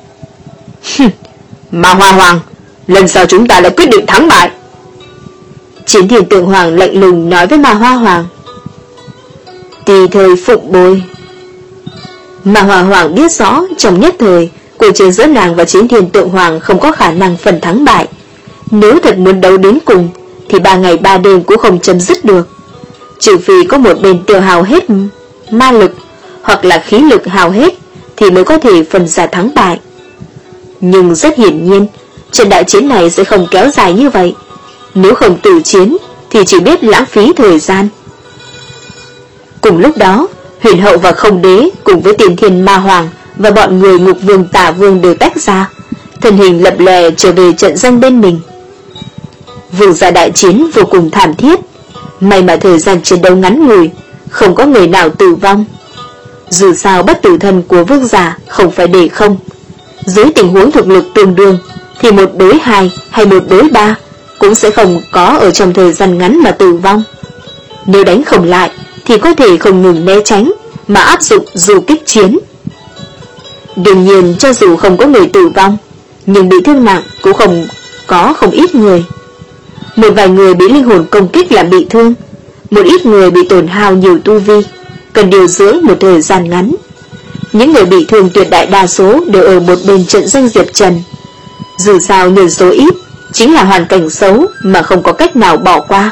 Ma Hoa Hoàng, lần sau chúng ta đã quyết định thắng bại. Chiến Thiên Tượng Hoàng lạnh lùng nói với Ma Hoa Hoàng. Tùy thời phụng bồi. Ma Hoa Hoàng biết rõ trong nhất thời cuộc chiến giữa nàng và Chiến Thiên Tượng Hoàng không có khả năng phần thắng bại. Nếu thật muốn đấu đến cùng thì ba ngày ba đêm cũng không chấm dứt được, trừ phi có một bên tiêu hao hết ma lực hoặc là khí lực hao hết thì mới có thể phần ra thắng bại. Nhưng rất hiển nhiên trận đại chiến này sẽ không kéo dài như vậy. Nếu không tử chiến thì chỉ biết lãng phí thời gian. Cùng lúc đó, Huyền Hậu và Không Đế cùng với Tiền Thiên Ma Hoàng và bọn người Ngục Vương Tả Vương đều tách ra, thân hình lập lòe trở về trận doanh bên mình. Vương gia đại chiến vô cùng thảm thiết, may mà thời gian chiến đấu ngắn ngủi, không có người nào tử vong. Dù sao bất tử thân của vương giả không phải để không. Dưới tình huống thực lực tương đương thì một đối hai hay một đối ba cũng sẽ không có ở trong thời gian ngắn mà tử vong. Nếu đánh không lại thì có thể không ngừng né tránh mà áp dụng dù kích chiến. Đương nhiên cho dù không có người tử vong, nhưng bị thương nặng cũng không có không ít người. Một vài người bị linh hồn công kích làm bị thương, một ít người bị tổn hao nhiều tu vi, cần điều dưỡng một thời gian ngắn. Những người bị thương tuyệt đại đa số đều ở một bên trận doanh Diệp Trần. Dù sao nhân số ít, chính là hoàn cảnh xấu mà không có cách nào bỏ qua.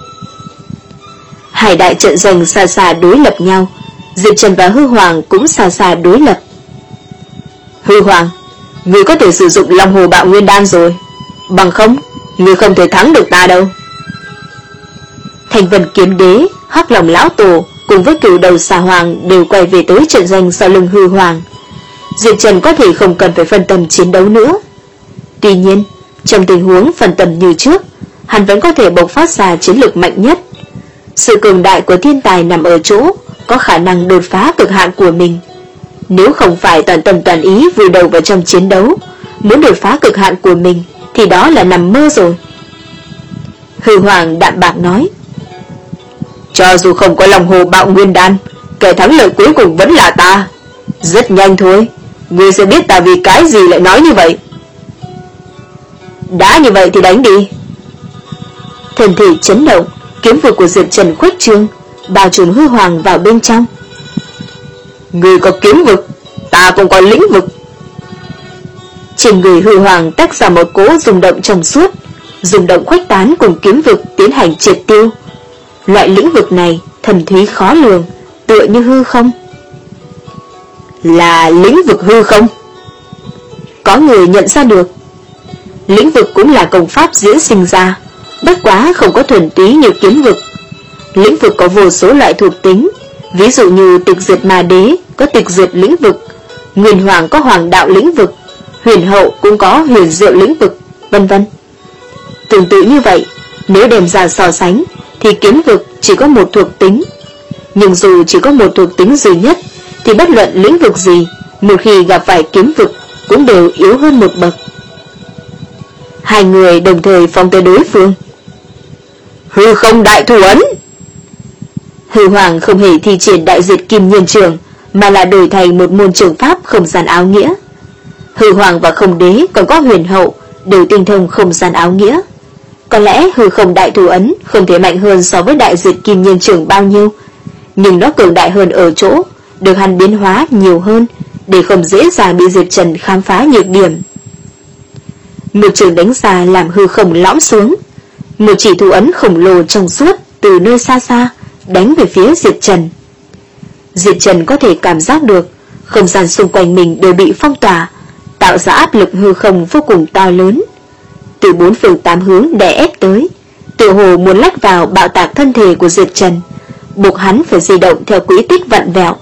Hai đại trận doanh xa xa đối lập nhau, Diệp Trần và Hư Hoàng cũng xa xa đối lập. Hư Hoàng, ngươi có thể sử dụng Long Hồ Bạo Nguyên Đan rồi, bằng không, ngươi không thể thắng được ta đâu. Thành Vân Kiếm Đế, Hắc Long Lão Tổ cùng với Cửu Đầu Xà Hoàng đều quay về tới trận doanh sau lưng Hư Hoàng. Diệp Trần có thể không cần phải phân tâm chiến đấu nữa. Tuy nhiên, trong tình huống phân tâm như trước, hắn vẫn có thể bộc phát ra chiến lược mạnh nhất. Sự cường đại của thiên tài nằm ở chỗ có khả năng đột phá cực hạn của mình. Nếu không phải toàn tâm toàn ý vùi đầu vào trong chiến đấu, muốn đột phá cực hạn của mình thì đó là nằm mơ rồi. Hư Hoàng đạm bạc nói. Cho dù không có Long Hồ Bạo Nguyên Đan, kẻ thắng lợi cuối cùng vẫn là ta. Rất nhanh thôi, ngươi sẽ biết ta vì cái gì lại nói như vậy. Đã như vậy thì đánh đi. Thân thể chấn động, kiếm vực của Diệp Trần khuếch trương, bao trùm Hư Hoàng vào bên trong. Ngươi có kiếm vực, ta cũng có lĩnh vực. Trên người Hư Hoàng tách ra một cỗ rung động trong suốt, rung động khuếch tán cùng kiếm vực tiến hành triệt tiêu. Loại lĩnh vực này thần thúy khó lường, tựa như hư không. Là lĩnh vực hư không? Có người nhận ra được. Lĩnh vực cũng là công pháp diễn sinh ra, bất quá không có thuần túy như kiếm vực. Lĩnh vực có vô số loại thuộc tính, ví dụ như Tịch Diệt Ma Đế có tịch diệt lĩnh vực, Nguyên Hoàng có hoàng đạo lĩnh vực, Huyền Hậu cũng có huyền diệu lĩnh vực, vân vân. Tương tự như vậy, nếu đem ra so sánh thì kiếm vực chỉ có một thuộc tính. Nhưng dù chỉ có một thuộc tính duy nhất thì bất luận lĩnh vực gì, một khi gặp phải kiếm vực cũng đều yếu hơn một bậc. Hai người đồng thời phóng tới đối phương. Hư không đại thủ ấn. Hư Hoàng không hề thi triển đại diệt kim nhiên trường, mà là đổi thành một môn trường pháp không gian áo nghĩa. Hư Hoàng và Không Đế còn có Huyền Hậu đều tinh thông không gian áo nghĩa. Có lẽ hư không đại thủ ấn không thể mạnh hơn so với đại diệt kim nhiên trường bao nhiêu, nhưng nó cường đại hơn ở chỗ được hắn biến hóa nhiều hơn để không dễ dàng bị Diệp Trần khám phá nhược điểm. Một trường đánh ra làm hư không lõm xuống. Một chỉ thủ ấn khổng lồ trong suốt từ nơi xa xa đánh về phía Diệp Trần. Diệp Trần có thể cảm giác được không gian xung quanh mình đều bị phong tỏa, tạo ra áp lực hư không vô cùng to lớn, từ bốn phương tám hướng đè ép tới, tựa hồ muốn lách vào bạo tạc thân thể của Diệp Trần, buộc hắn phải di động theo quỹ tích vặn vẹo.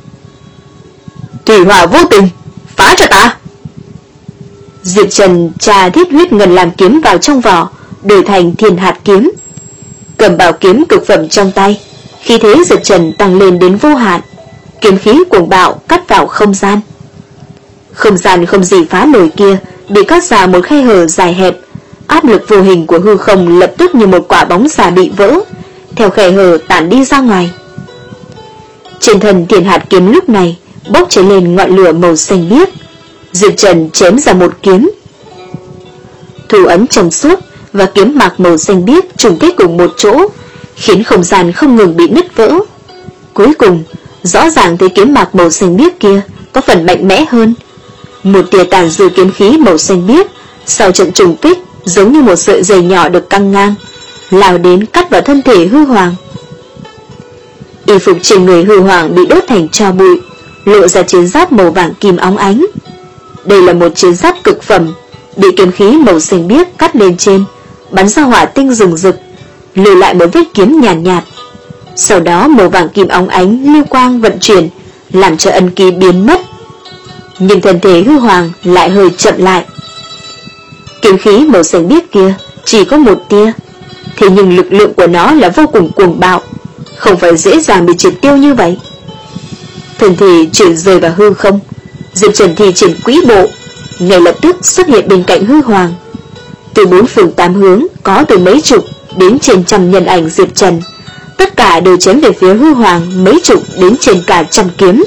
Thủy hỏa vô tình, phá cho ta! Diệp Trần trà thiết huyết ngân làm kiếm vào trong vỏ, đổi thành thiên hạt kiếm. Cầm bảo kiếm cực phẩm trong tay, khí thế Diệp Trần tăng lên đến vô hạn, kiếm khí cuồng bạo cắt vào không gian. Không gian không gì phá nổi kia bị cắt ra một khe hở dài hẹp, áp lực vô hình của hư không lập tức như một quả bóng xà bị vỡ, theo khe hở tản đi ra ngoài. Trên thân thiên hạt kiếm lúc này bốc cháy lên ngọn lửa màu xanh biếc. Diệp Trần chém ra một kiếm. Thủ ấn trong suốt và kiếm mạc màu xanh biếc trùng kích cùng một chỗ, khiến không gian không ngừng bị nứt vỡ. Cuối cùng, rõ ràng thấy kiếm mạc màu xanh biếc kia có phần mạnh mẽ hơn. Một tia tàn dư kiếm khí màu xanh biếc sau trận trùng kích giống như một sợi dây nhỏ được căng ngang, lao đến cắt vào thân thể hư hoàng. Y phục trên người hư hoàng bị đốt thành tro bụi, lộ ra chiến giáp màu vàng kim óng ánh. Đây là một chiến giáp cực phẩm, bị kiếm khí màu xanh biếc cắt lên trên, bắn ra hỏa tinh rừng rực, lưu lại một vết kiếm nhàn nhạt, nhạt. Sau đó màu vàng kim óng ánh lưu quang vận chuyển, làm cho ân ký biến mất. Nhưng thân thể hư hoàng lại hơi chậm lại. Kiếm khí màu xanh biếc kia chỉ có một tia, thế nhưng lực lượng của nó là vô cùng cuồng bạo, không phải dễ dàng bị triệt tiêu như vậy. Thân thể chuyển rơi vào hư không, Diệp Trần thi triển quỹ bộ, ngay lập tức xuất hiện bên cạnh hư hoàng. Từ bốn phương tám hướng có từ mấy chục đến trên trăm nhân ảnh Diệp Trần, tất cả đều chém về phía hư hoàng mấy chục đến trên cả trăm kiếm.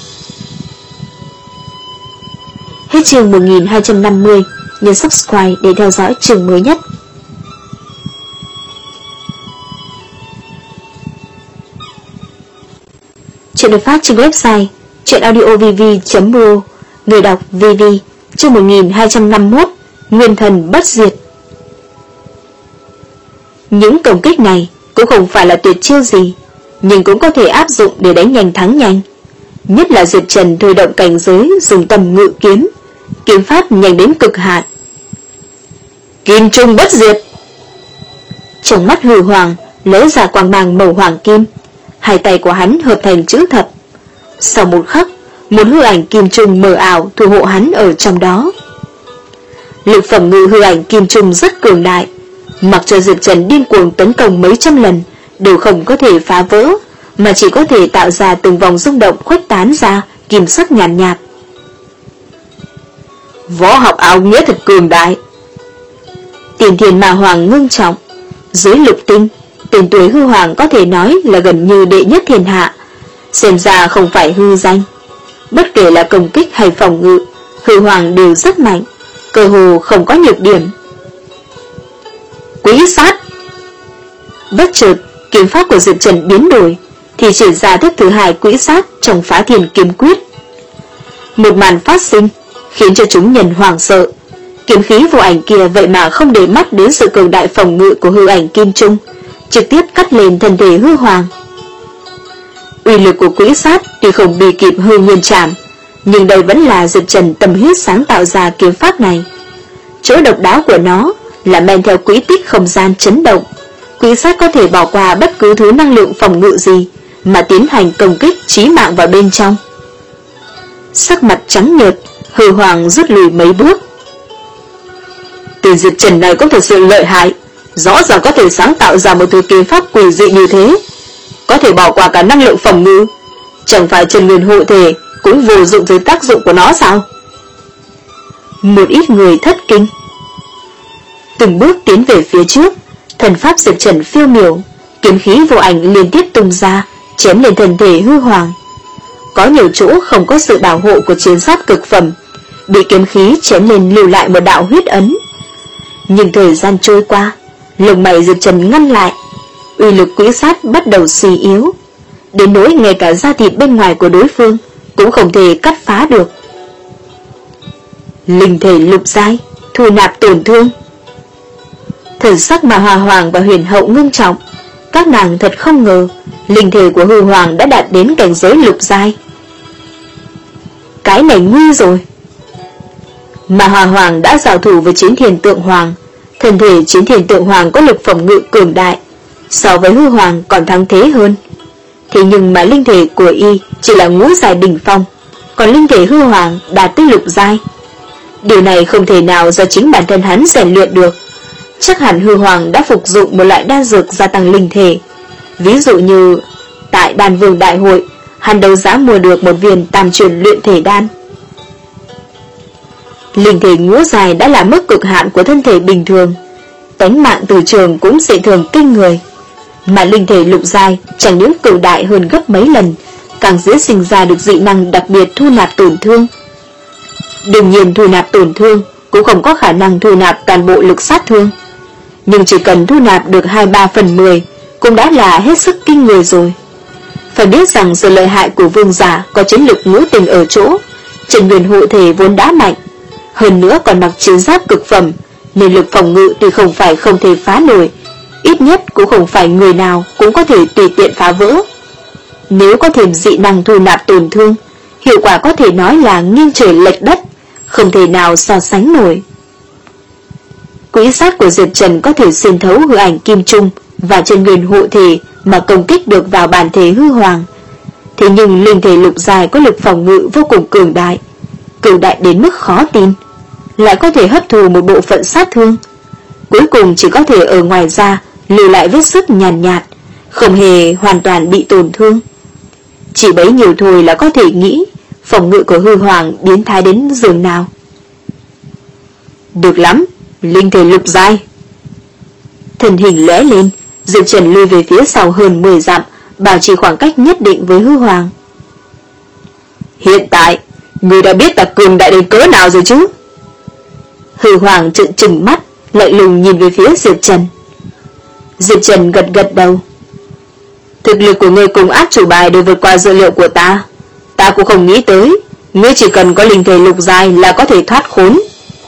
Hết chương một nghìn hai trăm năm mươi, nhấn subscribe để theo dõi chương mới nhất. Chuyện được phát trên website truyệnaudiovv chấm ro, người đọc vê vê. Chương một nghìn hai trăm năm mươi mốt, Nguyên thần bất diệt. Những công kích này cũng không phải là tuyệt chiêu gì, nhưng cũng có thể áp dụng để đánh nhanh thắng nhanh. Nhất là Diệp Trần thôi động cảnh giới dùng tầm ngự kiếm, kiếm pháp nhanh đến cực hạn. Kim trung bất diệt. Trong mắt hư hoàng lóe ra quang mang màu hoàng kim, hai tay của hắn hợp thành chữ thập. Sau một khắc, một hư ảnh kim trung mờ ảo thủ hộ hắn ở trong đó. Lực phẩm ngự hư ảnh kim trung rất cường đại, mặc cho Diệp Trần điên cuồng tấn công mấy trăm lần đều không có thể phá vỡ, mà chỉ có thể tạo ra từng vòng rung động khuếch tán ra kim sắc nhàn nhạt, nhạt. Võ học áo nghĩa thật cường đại. Tiền Thiên Ma Hoàng ngưng trọng, dưới lục tinh, tên tuổi hư hoàng có thể nói là gần như đệ nhất thiên hạ, xem ra không phải hư danh. Bất kể là công kích hay phòng ngự, hư hoàng đều rất mạnh, cơ hồ không có nhược điểm. Quỹ sát. Bất chợt, kiếm pháp của Diệp Trần biến đổi, thì triển ra thức thứ hai quỹ sát trong Phá Thiên Kiếm Quyết. Một màn phát sinh khiến cho chúng nhân hoảng sợ. Kiếm khí vô ảnh kia vậy mà không để mắt đến sự cường đại phòng ngự của hư ảnh kim trung, trực tiếp cắt lên thân thể hư hoàng. Uy lực của quỹ sát tuy không bị kịp hư nguyên trảm, nhưng đây vẫn là Diệp Trần tâm huyết sáng tạo ra kiếm pháp này. Chỗ độc đáo của nó là men theo quỹ tích không gian chấn động, quỹ sát có thể bỏ qua bất cứ thứ năng lượng phòng ngự gì mà tiến hành công kích chí mạng vào bên trong. Sắc mặt trắng nhợt, hư hoàng rút lùi mấy bước. Tên Diệp Trần này cũng thật sự lợi hại, rõ ràng có thể sáng tạo ra một thứ kiếm pháp quỷ dị như thế, có thể bỏ qua cả năng lượng phòng ngự. Chẳng phải Trần Nguyên hộ thể cũng vô dụng dưới tác dụng của nó sao? Một ít người thất kinh. Từng bước tiến về phía trước, thần pháp Diệp Trần phiêu miểu, kiếm khí vô ảnh liên tiếp tung ra, chém lên thân thể hư hoàng. Có nhiều chỗ không có sự bảo hộ của chiến giáp cực phẩm, bị kiếm khí chém lên lưu lại một đạo huyết ấn. Nhưng thời gian trôi qua, lồng mày Diệp Trần ngăn lại, uy lực quỹ sát bắt đầu suy yếu, đến nỗi ngay cả da thịt bên ngoài của đối phương cũng không thể cắt phá được. Linh thể lục giai, thu nạp tổn thương. Thần sắc mà Hòa Hoàng và Huyền Hậu ngưng trọng. Các nàng thật không ngờ linh thể của Hư Hoàng đã đạt đến cảnh giới lục giai. Cái này nguy rồi. Mà Hòa Hoàng đã giao thủ với Chiến Thiền Tượng Hoàng. Thân thể Chiến Thiền Tượng Hoàng có lực phòng ngự cường đại, so với Hư Hoàng còn thắng thế hơn. Thế nhưng mà linh thể của y chỉ là ngũ giai đỉnh phong, còn linh thể Hư Hoàng đạt tới lục giai. Điều này không thể nào do chính bản thân hắn rèn luyện được. Chắc hẳn Hư Hoàng đã phục dụng một loại đan dược gia tăng linh thể. Ví dụ như tại Đan Vương Đại hội, hắn đấu giá mua được một viên tam chuyển luyện thể đan. Linh thể ngũ giai đã là mức cực hạn của thân thể bình thường, tánh mạng từ trường cũng dị thường kinh người. Mà linh thể lục giai chẳng những cường đại hơn gấp mấy lần, càng dễ sinh ra được dị năng đặc biệt thu nạp tổn thương. Đương nhiên thu nạp tổn thương cũng không có khả năng thu nạp toàn bộ lực sát thương, nhưng chỉ cần thu nạp được hai ba phần mười cũng đã là hết sức kinh người rồi. Phải biết rằng sự lợi hại của vương giả có chiến lực ngũ tình ở chỗ Trần Nguyên hộ thể vốn đã mạnh, hơn nữa còn mặc chiến giáp cực phẩm, nên lực phòng ngự tuy không phải không thể phá nổi, ít nhất cũng không phải người nào cũng có thể tùy tiện phá vỡ. Nếu có thêm dị năng thu nạp tổn thương, hiệu quả có thể nói là nghiêng trời lệch đất, không thể nào so sánh nổi. Quỹ sát của Diệp Trần có thể xuyên thấu hư ảnh kim trung và Trần Nguyên hộ thể mà công kích được vào bản thể Hư Hoàng. Thế nhưng linh thể lục giai có lực phòng ngự vô cùng cường đại, cường đại đến mức khó tin, lại có thể hấp thụ một bộ phận sát thương, cuối cùng chỉ có thể ở ngoài da lưu lại vết sức nhàn nhạt, nhạt, không hề hoàn toàn bị tổn thương. Chỉ bấy nhiêu thôi là có thể nghĩ phòng ngự của Hư Hoàng biến thái đến giường nào. Được lắm, linh thể lục giai. Thân hình lóe lên, Diệp Trần lùi về phía sau hơn mười dặm, bảo trì khoảng cách nhất định với Hư Hoàng. Hiện tại, ngươi đã biết ta cường đại đến cỡ nào rồi chứ? Hư Hoàng trợn trừng mắt, lại lùng nhìn về phía Diệp Trần. Diệp Trần gật gật đầu. Thực lực của ngươi cùng át chủ bài đều vượt qua dự liệu của ta. Ta cũng không nghĩ tới, ngươi chỉ cần có linh thể lục giai là có thể thoát khốn.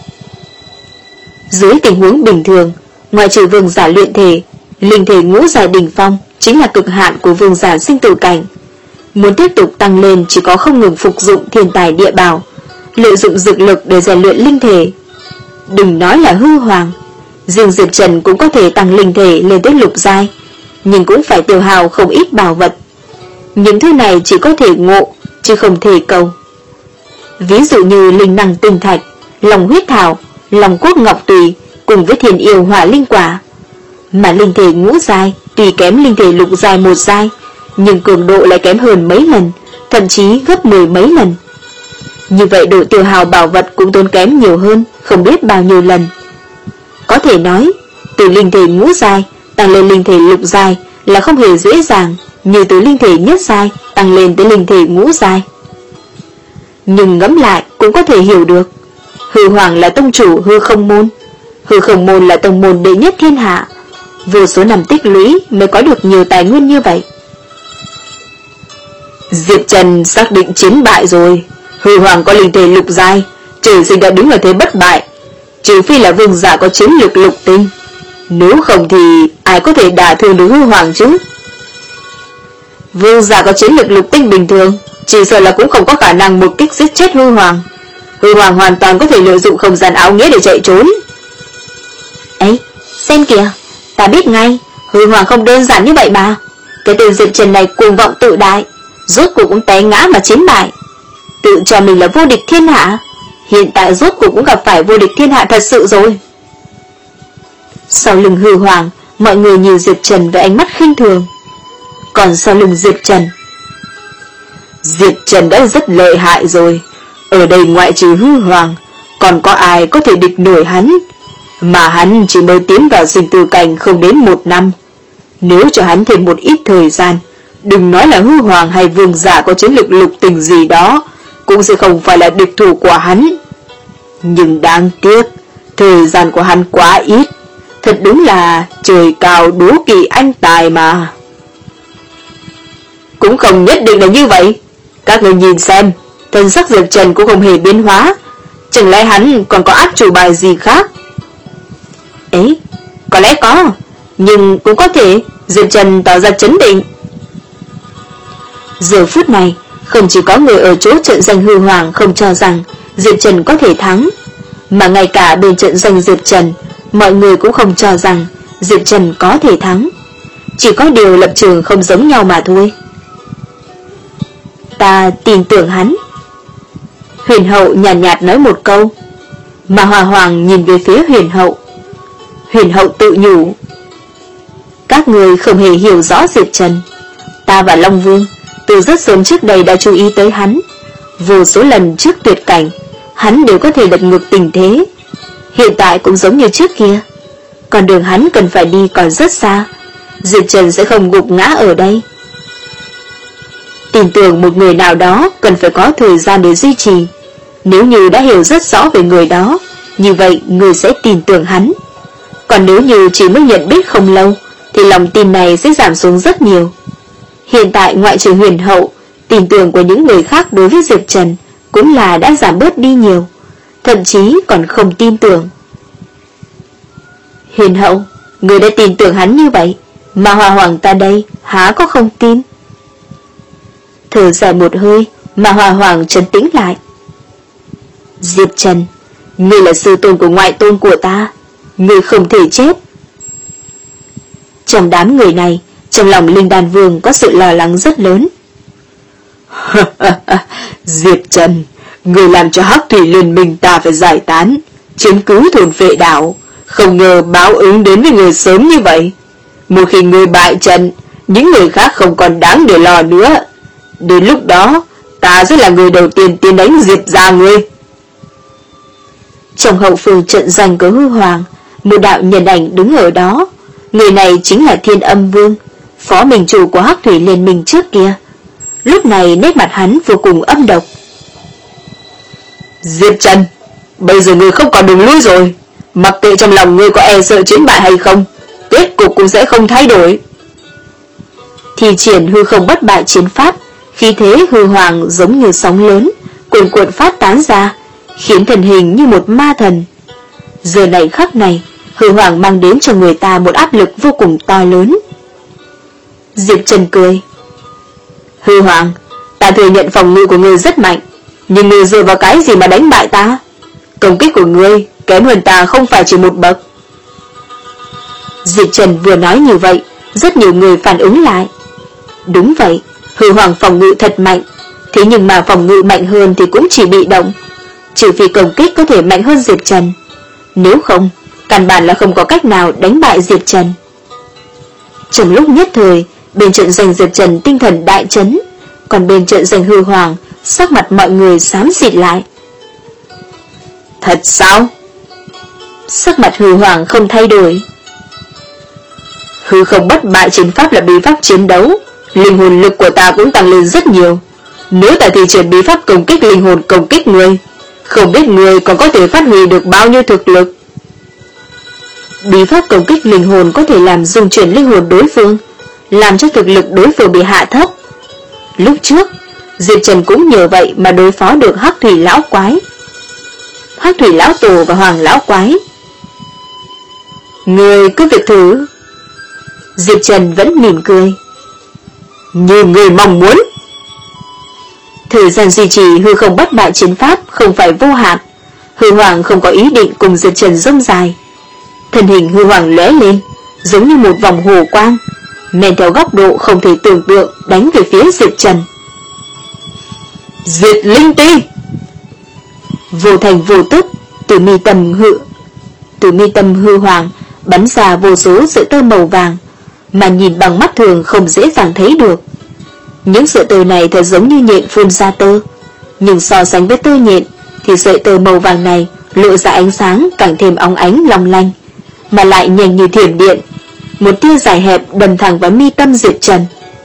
Dưới tình huống bình thường, ngoài trừ vương giả luyện thể, linh thể ngũ giai đỉnh phong chính là cực hạn của vương giả sinh tử cảnh. Muốn tiếp tục tăng lên chỉ có không ngừng phục dụng thiên tài địa bảo, lợi dụng dược lực để rèn luyện linh thể. Đừng nói là Hư Hoàng, riêng Diệp Trần cũng có thể tăng linh thể lên tới lục giai, nhưng cũng phải tiêu hao không ít bảo vật. Những thứ này chỉ có thể ngộ, chứ không thể cầu. Ví dụ như linh năng tinh thạch, lòng huyết thảo, lòng quốc ngọc tùy cùng với thiên yêu hỏa linh quả. Mà linh thể ngũ giai tuy kém linh thể lục giai một giai, nhưng cường độ lại kém hơn mấy lần, thậm chí gấp mười mấy lần. Như vậy độ tiêu hao bảo vật cũng tốn kém nhiều hơn không biết bao nhiêu lần. Có thể nói, từ linh thể ngũ giai tăng lên linh thể lục giai là không hề dễ dàng như từ linh thể nhất giai tăng lên tới linh thể ngũ giai. Nhưng ngẫm lại cũng có thể hiểu được, Hư Hoàng là tông chủ hư không môn, hư không môn là tông môn đệ nhất thiên hạ, vô số năm tích lũy mới có được nhiều tài nguyên như vậy. Diệp Trần xác định chiến bại rồi. Hư Hoàng có linh thể lục giai, trời sinh đã đứng ở thế bất bại, trừ phi là vương giả có chiến lực lục tinh, nếu không thì ai có thể đả thương được Hư Hoàng chứ? Vương giả có chiến lực lục tinh bình thường, chỉ sợ là cũng không có khả năng một kích giết chết Hư Hoàng. Hư Hoàng hoàn toàn có thể lợi dụng không gian áo nghĩa để chạy trốn. Ấy, xem kìa, ta biết ngay, Hư Hoàng không đơn giản như vậy mà. Cái tên Diệp Trần này cuồng vọng tự đại, rốt cuộc cũng té ngã mà chiến bại, tự cho mình là vô địch thiên hạ. Hiện tại rốt cuộc cũng gặp phải vô địch thiên hạ thật sự rồi. Sau lưng Hư Hoàng, mọi người nhìn Diệp Trần với ánh mắt khinh thường. Còn sau lưng Diệp Trần, Diệp Trần đã rất lợi hại rồi. Ở đây ngoại trừ Hư Hoàng, còn có ai có thể địch nổi hắn? Mà hắn chỉ mới tiến vào sinh tử cảnh không đến một năm. Nếu cho hắn thêm một ít thời gian, đừng nói là Hư Hoàng hay vương giả có chiến lực lục tình gì đó, cũng sẽ không phải là địch thủ của hắn. Nhưng đáng tiếc, thời gian của hắn quá ít. Thật đúng là trời cao đố kỵ anh tài mà. Cũng không nhất định là như vậy. Các người nhìn xem, thân sắc Diệp Trần cũng không hề biến hóa, Chẳng lẽ hắn còn có át chủ bài gì khác? Ấy, có lẽ có, nhưng cũng có thể. Diệp Trần tỏ ra trấn định. Giờ phút này, không chỉ có người ở chỗ trận danh hư hoàng không cho rằng Diệp Trần có thể thắng, mà ngay cả bên trận danh Diệp Trần, mọi người cũng không cho rằng Diệp Trần có thể thắng. Chỉ có điều lập trường không giống nhau mà thôi. Ta tin tưởng hắn. Huyền Hậu nhàn nhạt, nhạt nói một câu, mà Hòa Hoàng nhìn về phía Huyền Hậu. Huyền Hậu tự nhủ, các người không hề hiểu rõ Diệp Trần. Ta và Long Vương từ rất sớm trước đây đã chú ý tới hắn. Vô số lần trước tuyệt cảnh, hắn đều có thể lật ngược tình thế. Hiện tại cũng giống như trước kia. Còn đường hắn cần phải đi còn rất xa. Diệp Trần sẽ không gục ngã ở đây. Tin tưởng một người nào đó cần phải có thời gian để duy trì. Nếu như đã hiểu rất rõ về người đó, như vậy người sẽ tin tưởng hắn. Còn nếu như chỉ mới nhận biết không lâu, thì lòng tin này sẽ giảm xuống rất nhiều. Hiện tại ngoại trừ Huyền Hậu, tin tưởng của những người khác đối với Diệp Trần cũng là đã giảm bớt đi nhiều, thậm chí còn không tin tưởng. Huyền Hậu, người đã tin tưởng hắn như vậy, mà Hòa Hoàng ta đây há có không tin? Thở dài một hơi, mà Hòa Hoàng trấn tĩnh lại. Diệp Trần, ngươi là sư tôn của ngoại tôn của ta, ngươi không thể chết. Trong đám người này, trong lòng Linh Đan Vương có sự lo lắng rất lớn. Diệp Trần, người làm cho Hắc Thủy Liên Minh ta phải giải tán, chiếm cứ thôn Phệ Đảo, không ngờ báo ứng đến với người sớm như vậy. Một khi người bại trận, những người khác không còn đáng để lo nữa. Đến lúc đó, ta sẽ là người đầu tiên tiến đánh Diệp gia ngươi. Trong hậu phương trận danh của Hư Hoàng, một đạo nhân ảnh đứng ở đó. Người này chính là Thiên Âm Vương, phó minh chủ của Hắc Thủy Liên Minh trước kia. Lúc này nét mặt hắn vô cùng âm độc. Diệp Trần, bây giờ ngươi không còn đường lui rồi. Mặc kệ trong lòng ngươi có e sợ chiến bại hay không, kết cục cũng sẽ không thay đổi. Thì triển hư không bất bại chiến pháp, khí thế hư hoàng giống như sóng lớn, cuồn cuộn phát tán ra, khiến thần hình như một ma thần. Giờ này khắc này, hư hoàng mang đến cho người ta một áp lực vô cùng to lớn. Diệp Trần cười. Hư hoàng, ta thừa nhận phòng ngự của ngươi rất mạnh, nhưng ngươi dựa vào cái gì mà đánh bại ta? Công kích của ngươi kém hơn ta không phải chỉ một bậc. Diệp Trần vừa nói như vậy, rất nhiều người phản ứng lại. Đúng vậy, hư hoàng phòng ngự thật mạnh, thế nhưng mà phòng ngự mạnh hơn thì cũng chỉ bị động, trừ phi công kích có thể mạnh hơn Diệp Trần. Nếu không, căn bản là không có cách nào đánh bại Diệp Trần. Trong lúc nhất thời, bên trận giành Diệp Trần tinh thần đại chấn, còn bên trận giành hư hoàng, sắc mặt mọi người xám xịt lại. Thật sao? Sắc mặt hư hoàng không thay đổi. Hư không bất bại chiến pháp là bí pháp chiến đấu, linh hồn lực của ta cũng tăng lên rất nhiều. Nếu ta thi triển bí pháp công kích linh hồn công kích người, không biết người còn có thể phát huy được bao nhiêu thực lực. Bí pháp công kích linh hồn có thể làm dung chuyển linh hồn đối phương, làm cho thực lực đối phương bị hạ thấp. Lúc trước, Diệp Trần cũng nhờ vậy mà đối phó được Hắc Thủy Lão Quái, Hắc Thủy Lão Tổ và Hoàng Lão Quái. Người cứ việc thử. Diệp Trần vẫn mỉm cười. Như người mong muốn. Thời gian duy trì hư không bất bại chiến pháp không phải vô hạn. Hư Hoàng không có ý định cùng Diệp Trần dông dài. Thân hình hư hoàng lóe lên, giống như một vòng hồ quang, men theo góc độ không thể tưởng tượng đánh về phía Diệp Trần. Diệt linh ti. Vô thành vô tức, từ mi tâm hư, từ mi tâm hư hoàng bắn ra vô số sợi tơ màu vàng, mà nhìn bằng mắt thường không dễ dàng thấy được. Những sợi tơ này thật giống như nhện phun ra tơ, nhưng so sánh với tơ nhện thì sợi tơ màu vàng này lộ ra ánh sáng càng thêm óng ánh long lanh, mà lại nhanh như thiểm điện. Một tia dài hẹp đâm thẳng vào mi tâm Diệp Trần.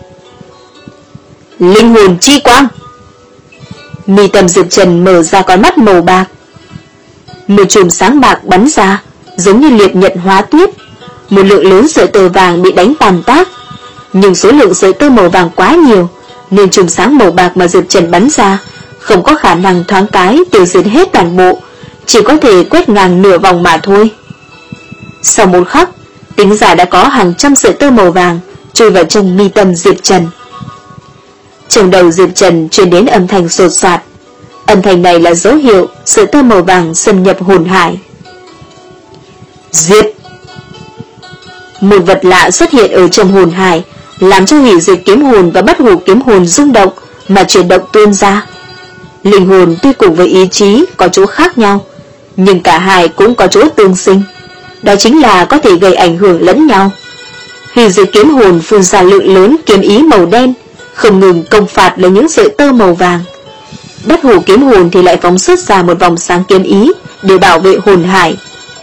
Linh hồn chi quang. Mi tâm Diệp Trần mở ra con mắt màu bạc. Một chùm sáng bạc bắn ra, giống như liệt nhật hóa tuyết. Một lượng lớn sợi tơ vàng bị đánh tàn tác, nhưng số lượng sợi tơ màu vàng quá nhiều, nên chùm sáng màu bạc mà Diệp Trần bắn ra không có khả năng thoáng cái tiêu diệt hết toàn bộ, chỉ có thể quét ngang nửa vòng mà thôi. Sau một khắc, tính giả đã có hàng trăm sợi tơ màu vàng chui vào trong mi tâm Diệp Trần. Trong đầu Diệp Trần truyền đến âm thanh sột soạt. Âm thanh này là dấu hiệu sợi tơ màu vàng xâm nhập hồn hải. Diệt! Một vật lạ xuất hiện ở trong hồn hải, làm cho hủy diệt kiếm hồn và bất hủ kiếm hồn rung động mà chuyển động tuôn ra. Linh hồn tuy cùng với ý chí có chỗ khác nhau, nhưng cả hai cũng có chỗ tương sinh, đó chính là có thể gây ảnh hưởng lẫn nhau. Hủy diệt kiếm hồn phun ra lượng lớn kiếm ý màu đen, không ngừng công phạt lấy những sợi tơ màu vàng. Bất hủ kiếm hồn thì lại phóng xuất ra một vòng sáng kiếm ý để bảo vệ hồn hải.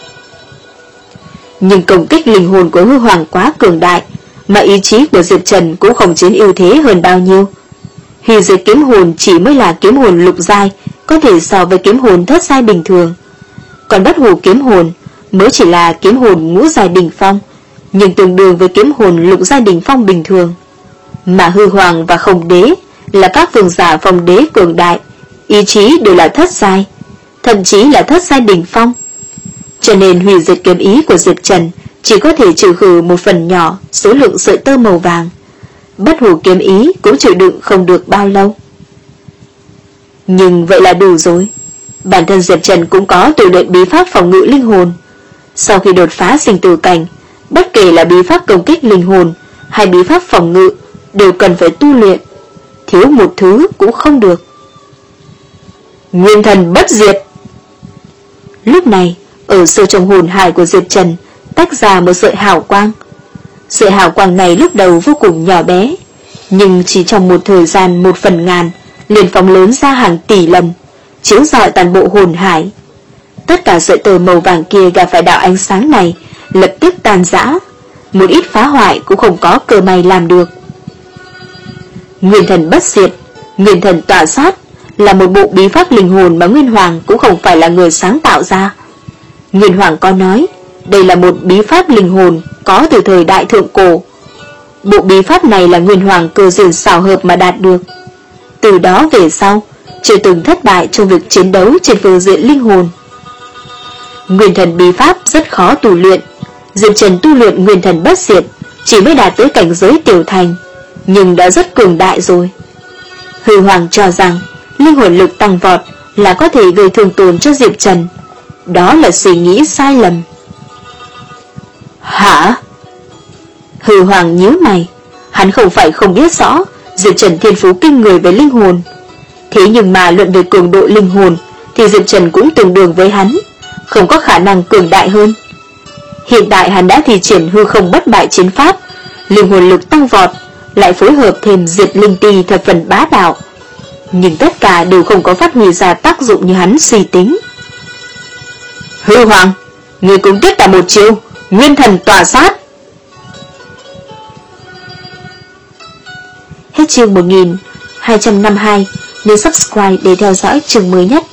Nhưng công kích linh hồn của hư hoàng quá cường đại, mà ý chí của Diệp Trần cũng không chiếm ưu thế hơn bao nhiêu. Hủy diệt kiếm hồn chỉ mới là kiếm hồn lục giai, có thể so với kiếm hồn thất giai bình thường. Còn bất hủ kiếm hồn mới chỉ là kiếm hồn ngũ giai đỉnh phong, nhưng tương đương với kiếm hồn lục giai đỉnh phong bình thường. Mà hư hoàng và không đế là các cường giả phong đế cường đại, ý chí đều là thất giai, thậm chí là thất giai đỉnh phong. Cho nên hủy diệt kiếm ý của Diệp Trần chỉ có thể trừ khử một phần nhỏ số lượng sợi tơ màu vàng. Bất hủ kiếm ý cũng chịu đựng không được bao lâu. Nhưng vậy là đủ rồi. Bản thân Diệp Trần cũng có tu luyện bí pháp phòng ngự linh hồn. Sau khi đột phá sinh tử cảnh, bất kể là bí pháp công kích linh hồn hay bí pháp phòng ngự đều cần phải tu luyện, thiếu một thứ cũng không được. Nguyên thần bất diệt. Lúc này, ở sâu trong hồn hải của Diệp Trần tách ra một sợi hào quang. Sợi hào quang này lúc đầu vô cùng nhỏ bé, nhưng chỉ trong một thời gian một phần ngàn liền phóng lớn ra hàng tỷ lần, chiếu rọi toàn bộ hồn hải. Tất cả sợi tơ màu vàng kia gặp phải đạo ánh sáng này lập tức tan rã, một ít phá hoại cũng không có cơ may làm được. Nguyên thần bất diệt, nguyên thần tỏa sát là một bộ bí pháp linh hồn mà Nguyên Hoàng cũng không phải là người sáng tạo ra. Nguyên Hoàng có nói, đây là một bí pháp linh hồn có từ thời đại thượng cổ. Bộ bí pháp này là Nguyên Hoàng cơ duyên xảo hợp mà đạt được. Từ đó về sau, chưa từng thất bại trong việc chiến đấu trên phương diện linh hồn. Nguyên thần bí pháp rất khó tu luyện. Diệp Trần tu luyện nguyên thần bất diệt chỉ mới đạt tới cảnh giới tiểu thành, nhưng đã rất cường đại rồi. Hư Hoàng cho rằng linh hồn lực tăng vọt là có thể gây thương tổn cho Diệp Trần. Đó là suy nghĩ sai lầm. Hả? Hư Hoàng nhíu mày. Hắn không phải không biết rõ Diệp Trần thiên phú kinh người về linh hồn. Thế nhưng mà luận về cường độ linh hồn thì Diệp Trần cũng tương đương với hắn, không có khả năng cường đại hơn. Hiện tại hắn đã thi triển hư không bất bại chiến pháp, linh hồn lực tăng vọt, lại phối hợp thêm diệt linh ti thập phần bá đạo, nhưng tất cả đều không có phát huy ra tác dụng như hắn suy tính. Hư Hoàng, người cũng tiếp ta một chiêu nguyên thần tỏa sát. Hết chương một nghìn hai trăm năm mươi hai, nhớ subscribe để theo dõi chương mới nhất.